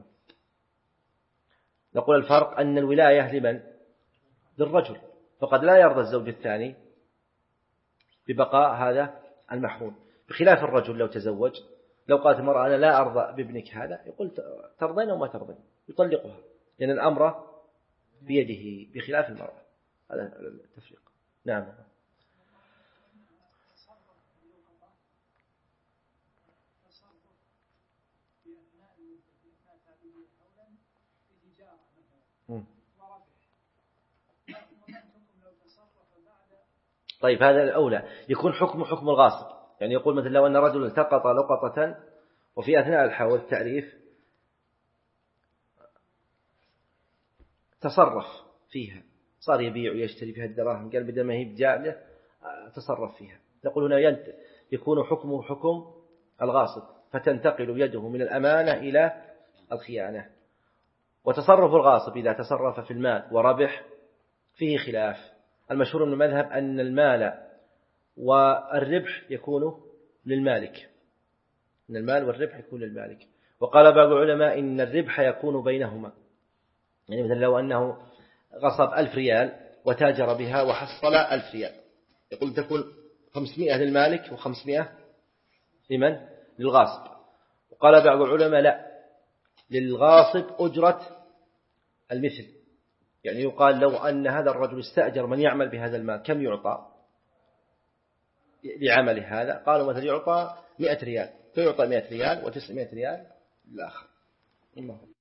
نقول الفرق أن الولاية لمن؟ للرجل، فقد لا يرضى الزوج الثاني ببقاء هذا المحظوظ، بخلاف الرجل لو تزوج لو قالت المرأة أنا لا أرضى بابنك هذا يقول ترضين أو ما ترضين يطلقها، لأن الأمر بيده بخلاف المرأة. هذا التفريق. نعم. في طيب هذا الأولى يكون حكم حكم الغاصب، يعني يقول مثلا لو أن رجل التقط لقطة وفي أثناء الحول التعريف تصرف فيها، صار يبيع ويشتري فيها الدراهم، قال بدل ما هي بجاله تصرف فيها، يقول هنا يكون حكمه حكم الغاصب، فتنتقل يده من الأمانة إلى الخيانة. وتصرف الغاصب إذا تصرف في المال وربح فيه خلاف، المشهور من المذهب أن المال والربح يكون للمالك، أن المال والربح يكون للمالك. وقال بعض العلماء إن الربح يكون بينهما، يعني مثلا لو أنه غصب ألف ريال وتاجر بها وحصل ألف ريال، يقول تكون خمسمائة للمالك وخمسمائة لمن؟ للغاصب. وقال بعض العلماء لا، للغاصب أجرة المثل، يعني يقال لو أن هذا الرجل استأجر من يعمل بهذا المال كم يعطى لعمله هذا؟ قالوا مثلا يعطى مئة ريال، فيعطى مئة ريال وتسعمائة ريال للآخر.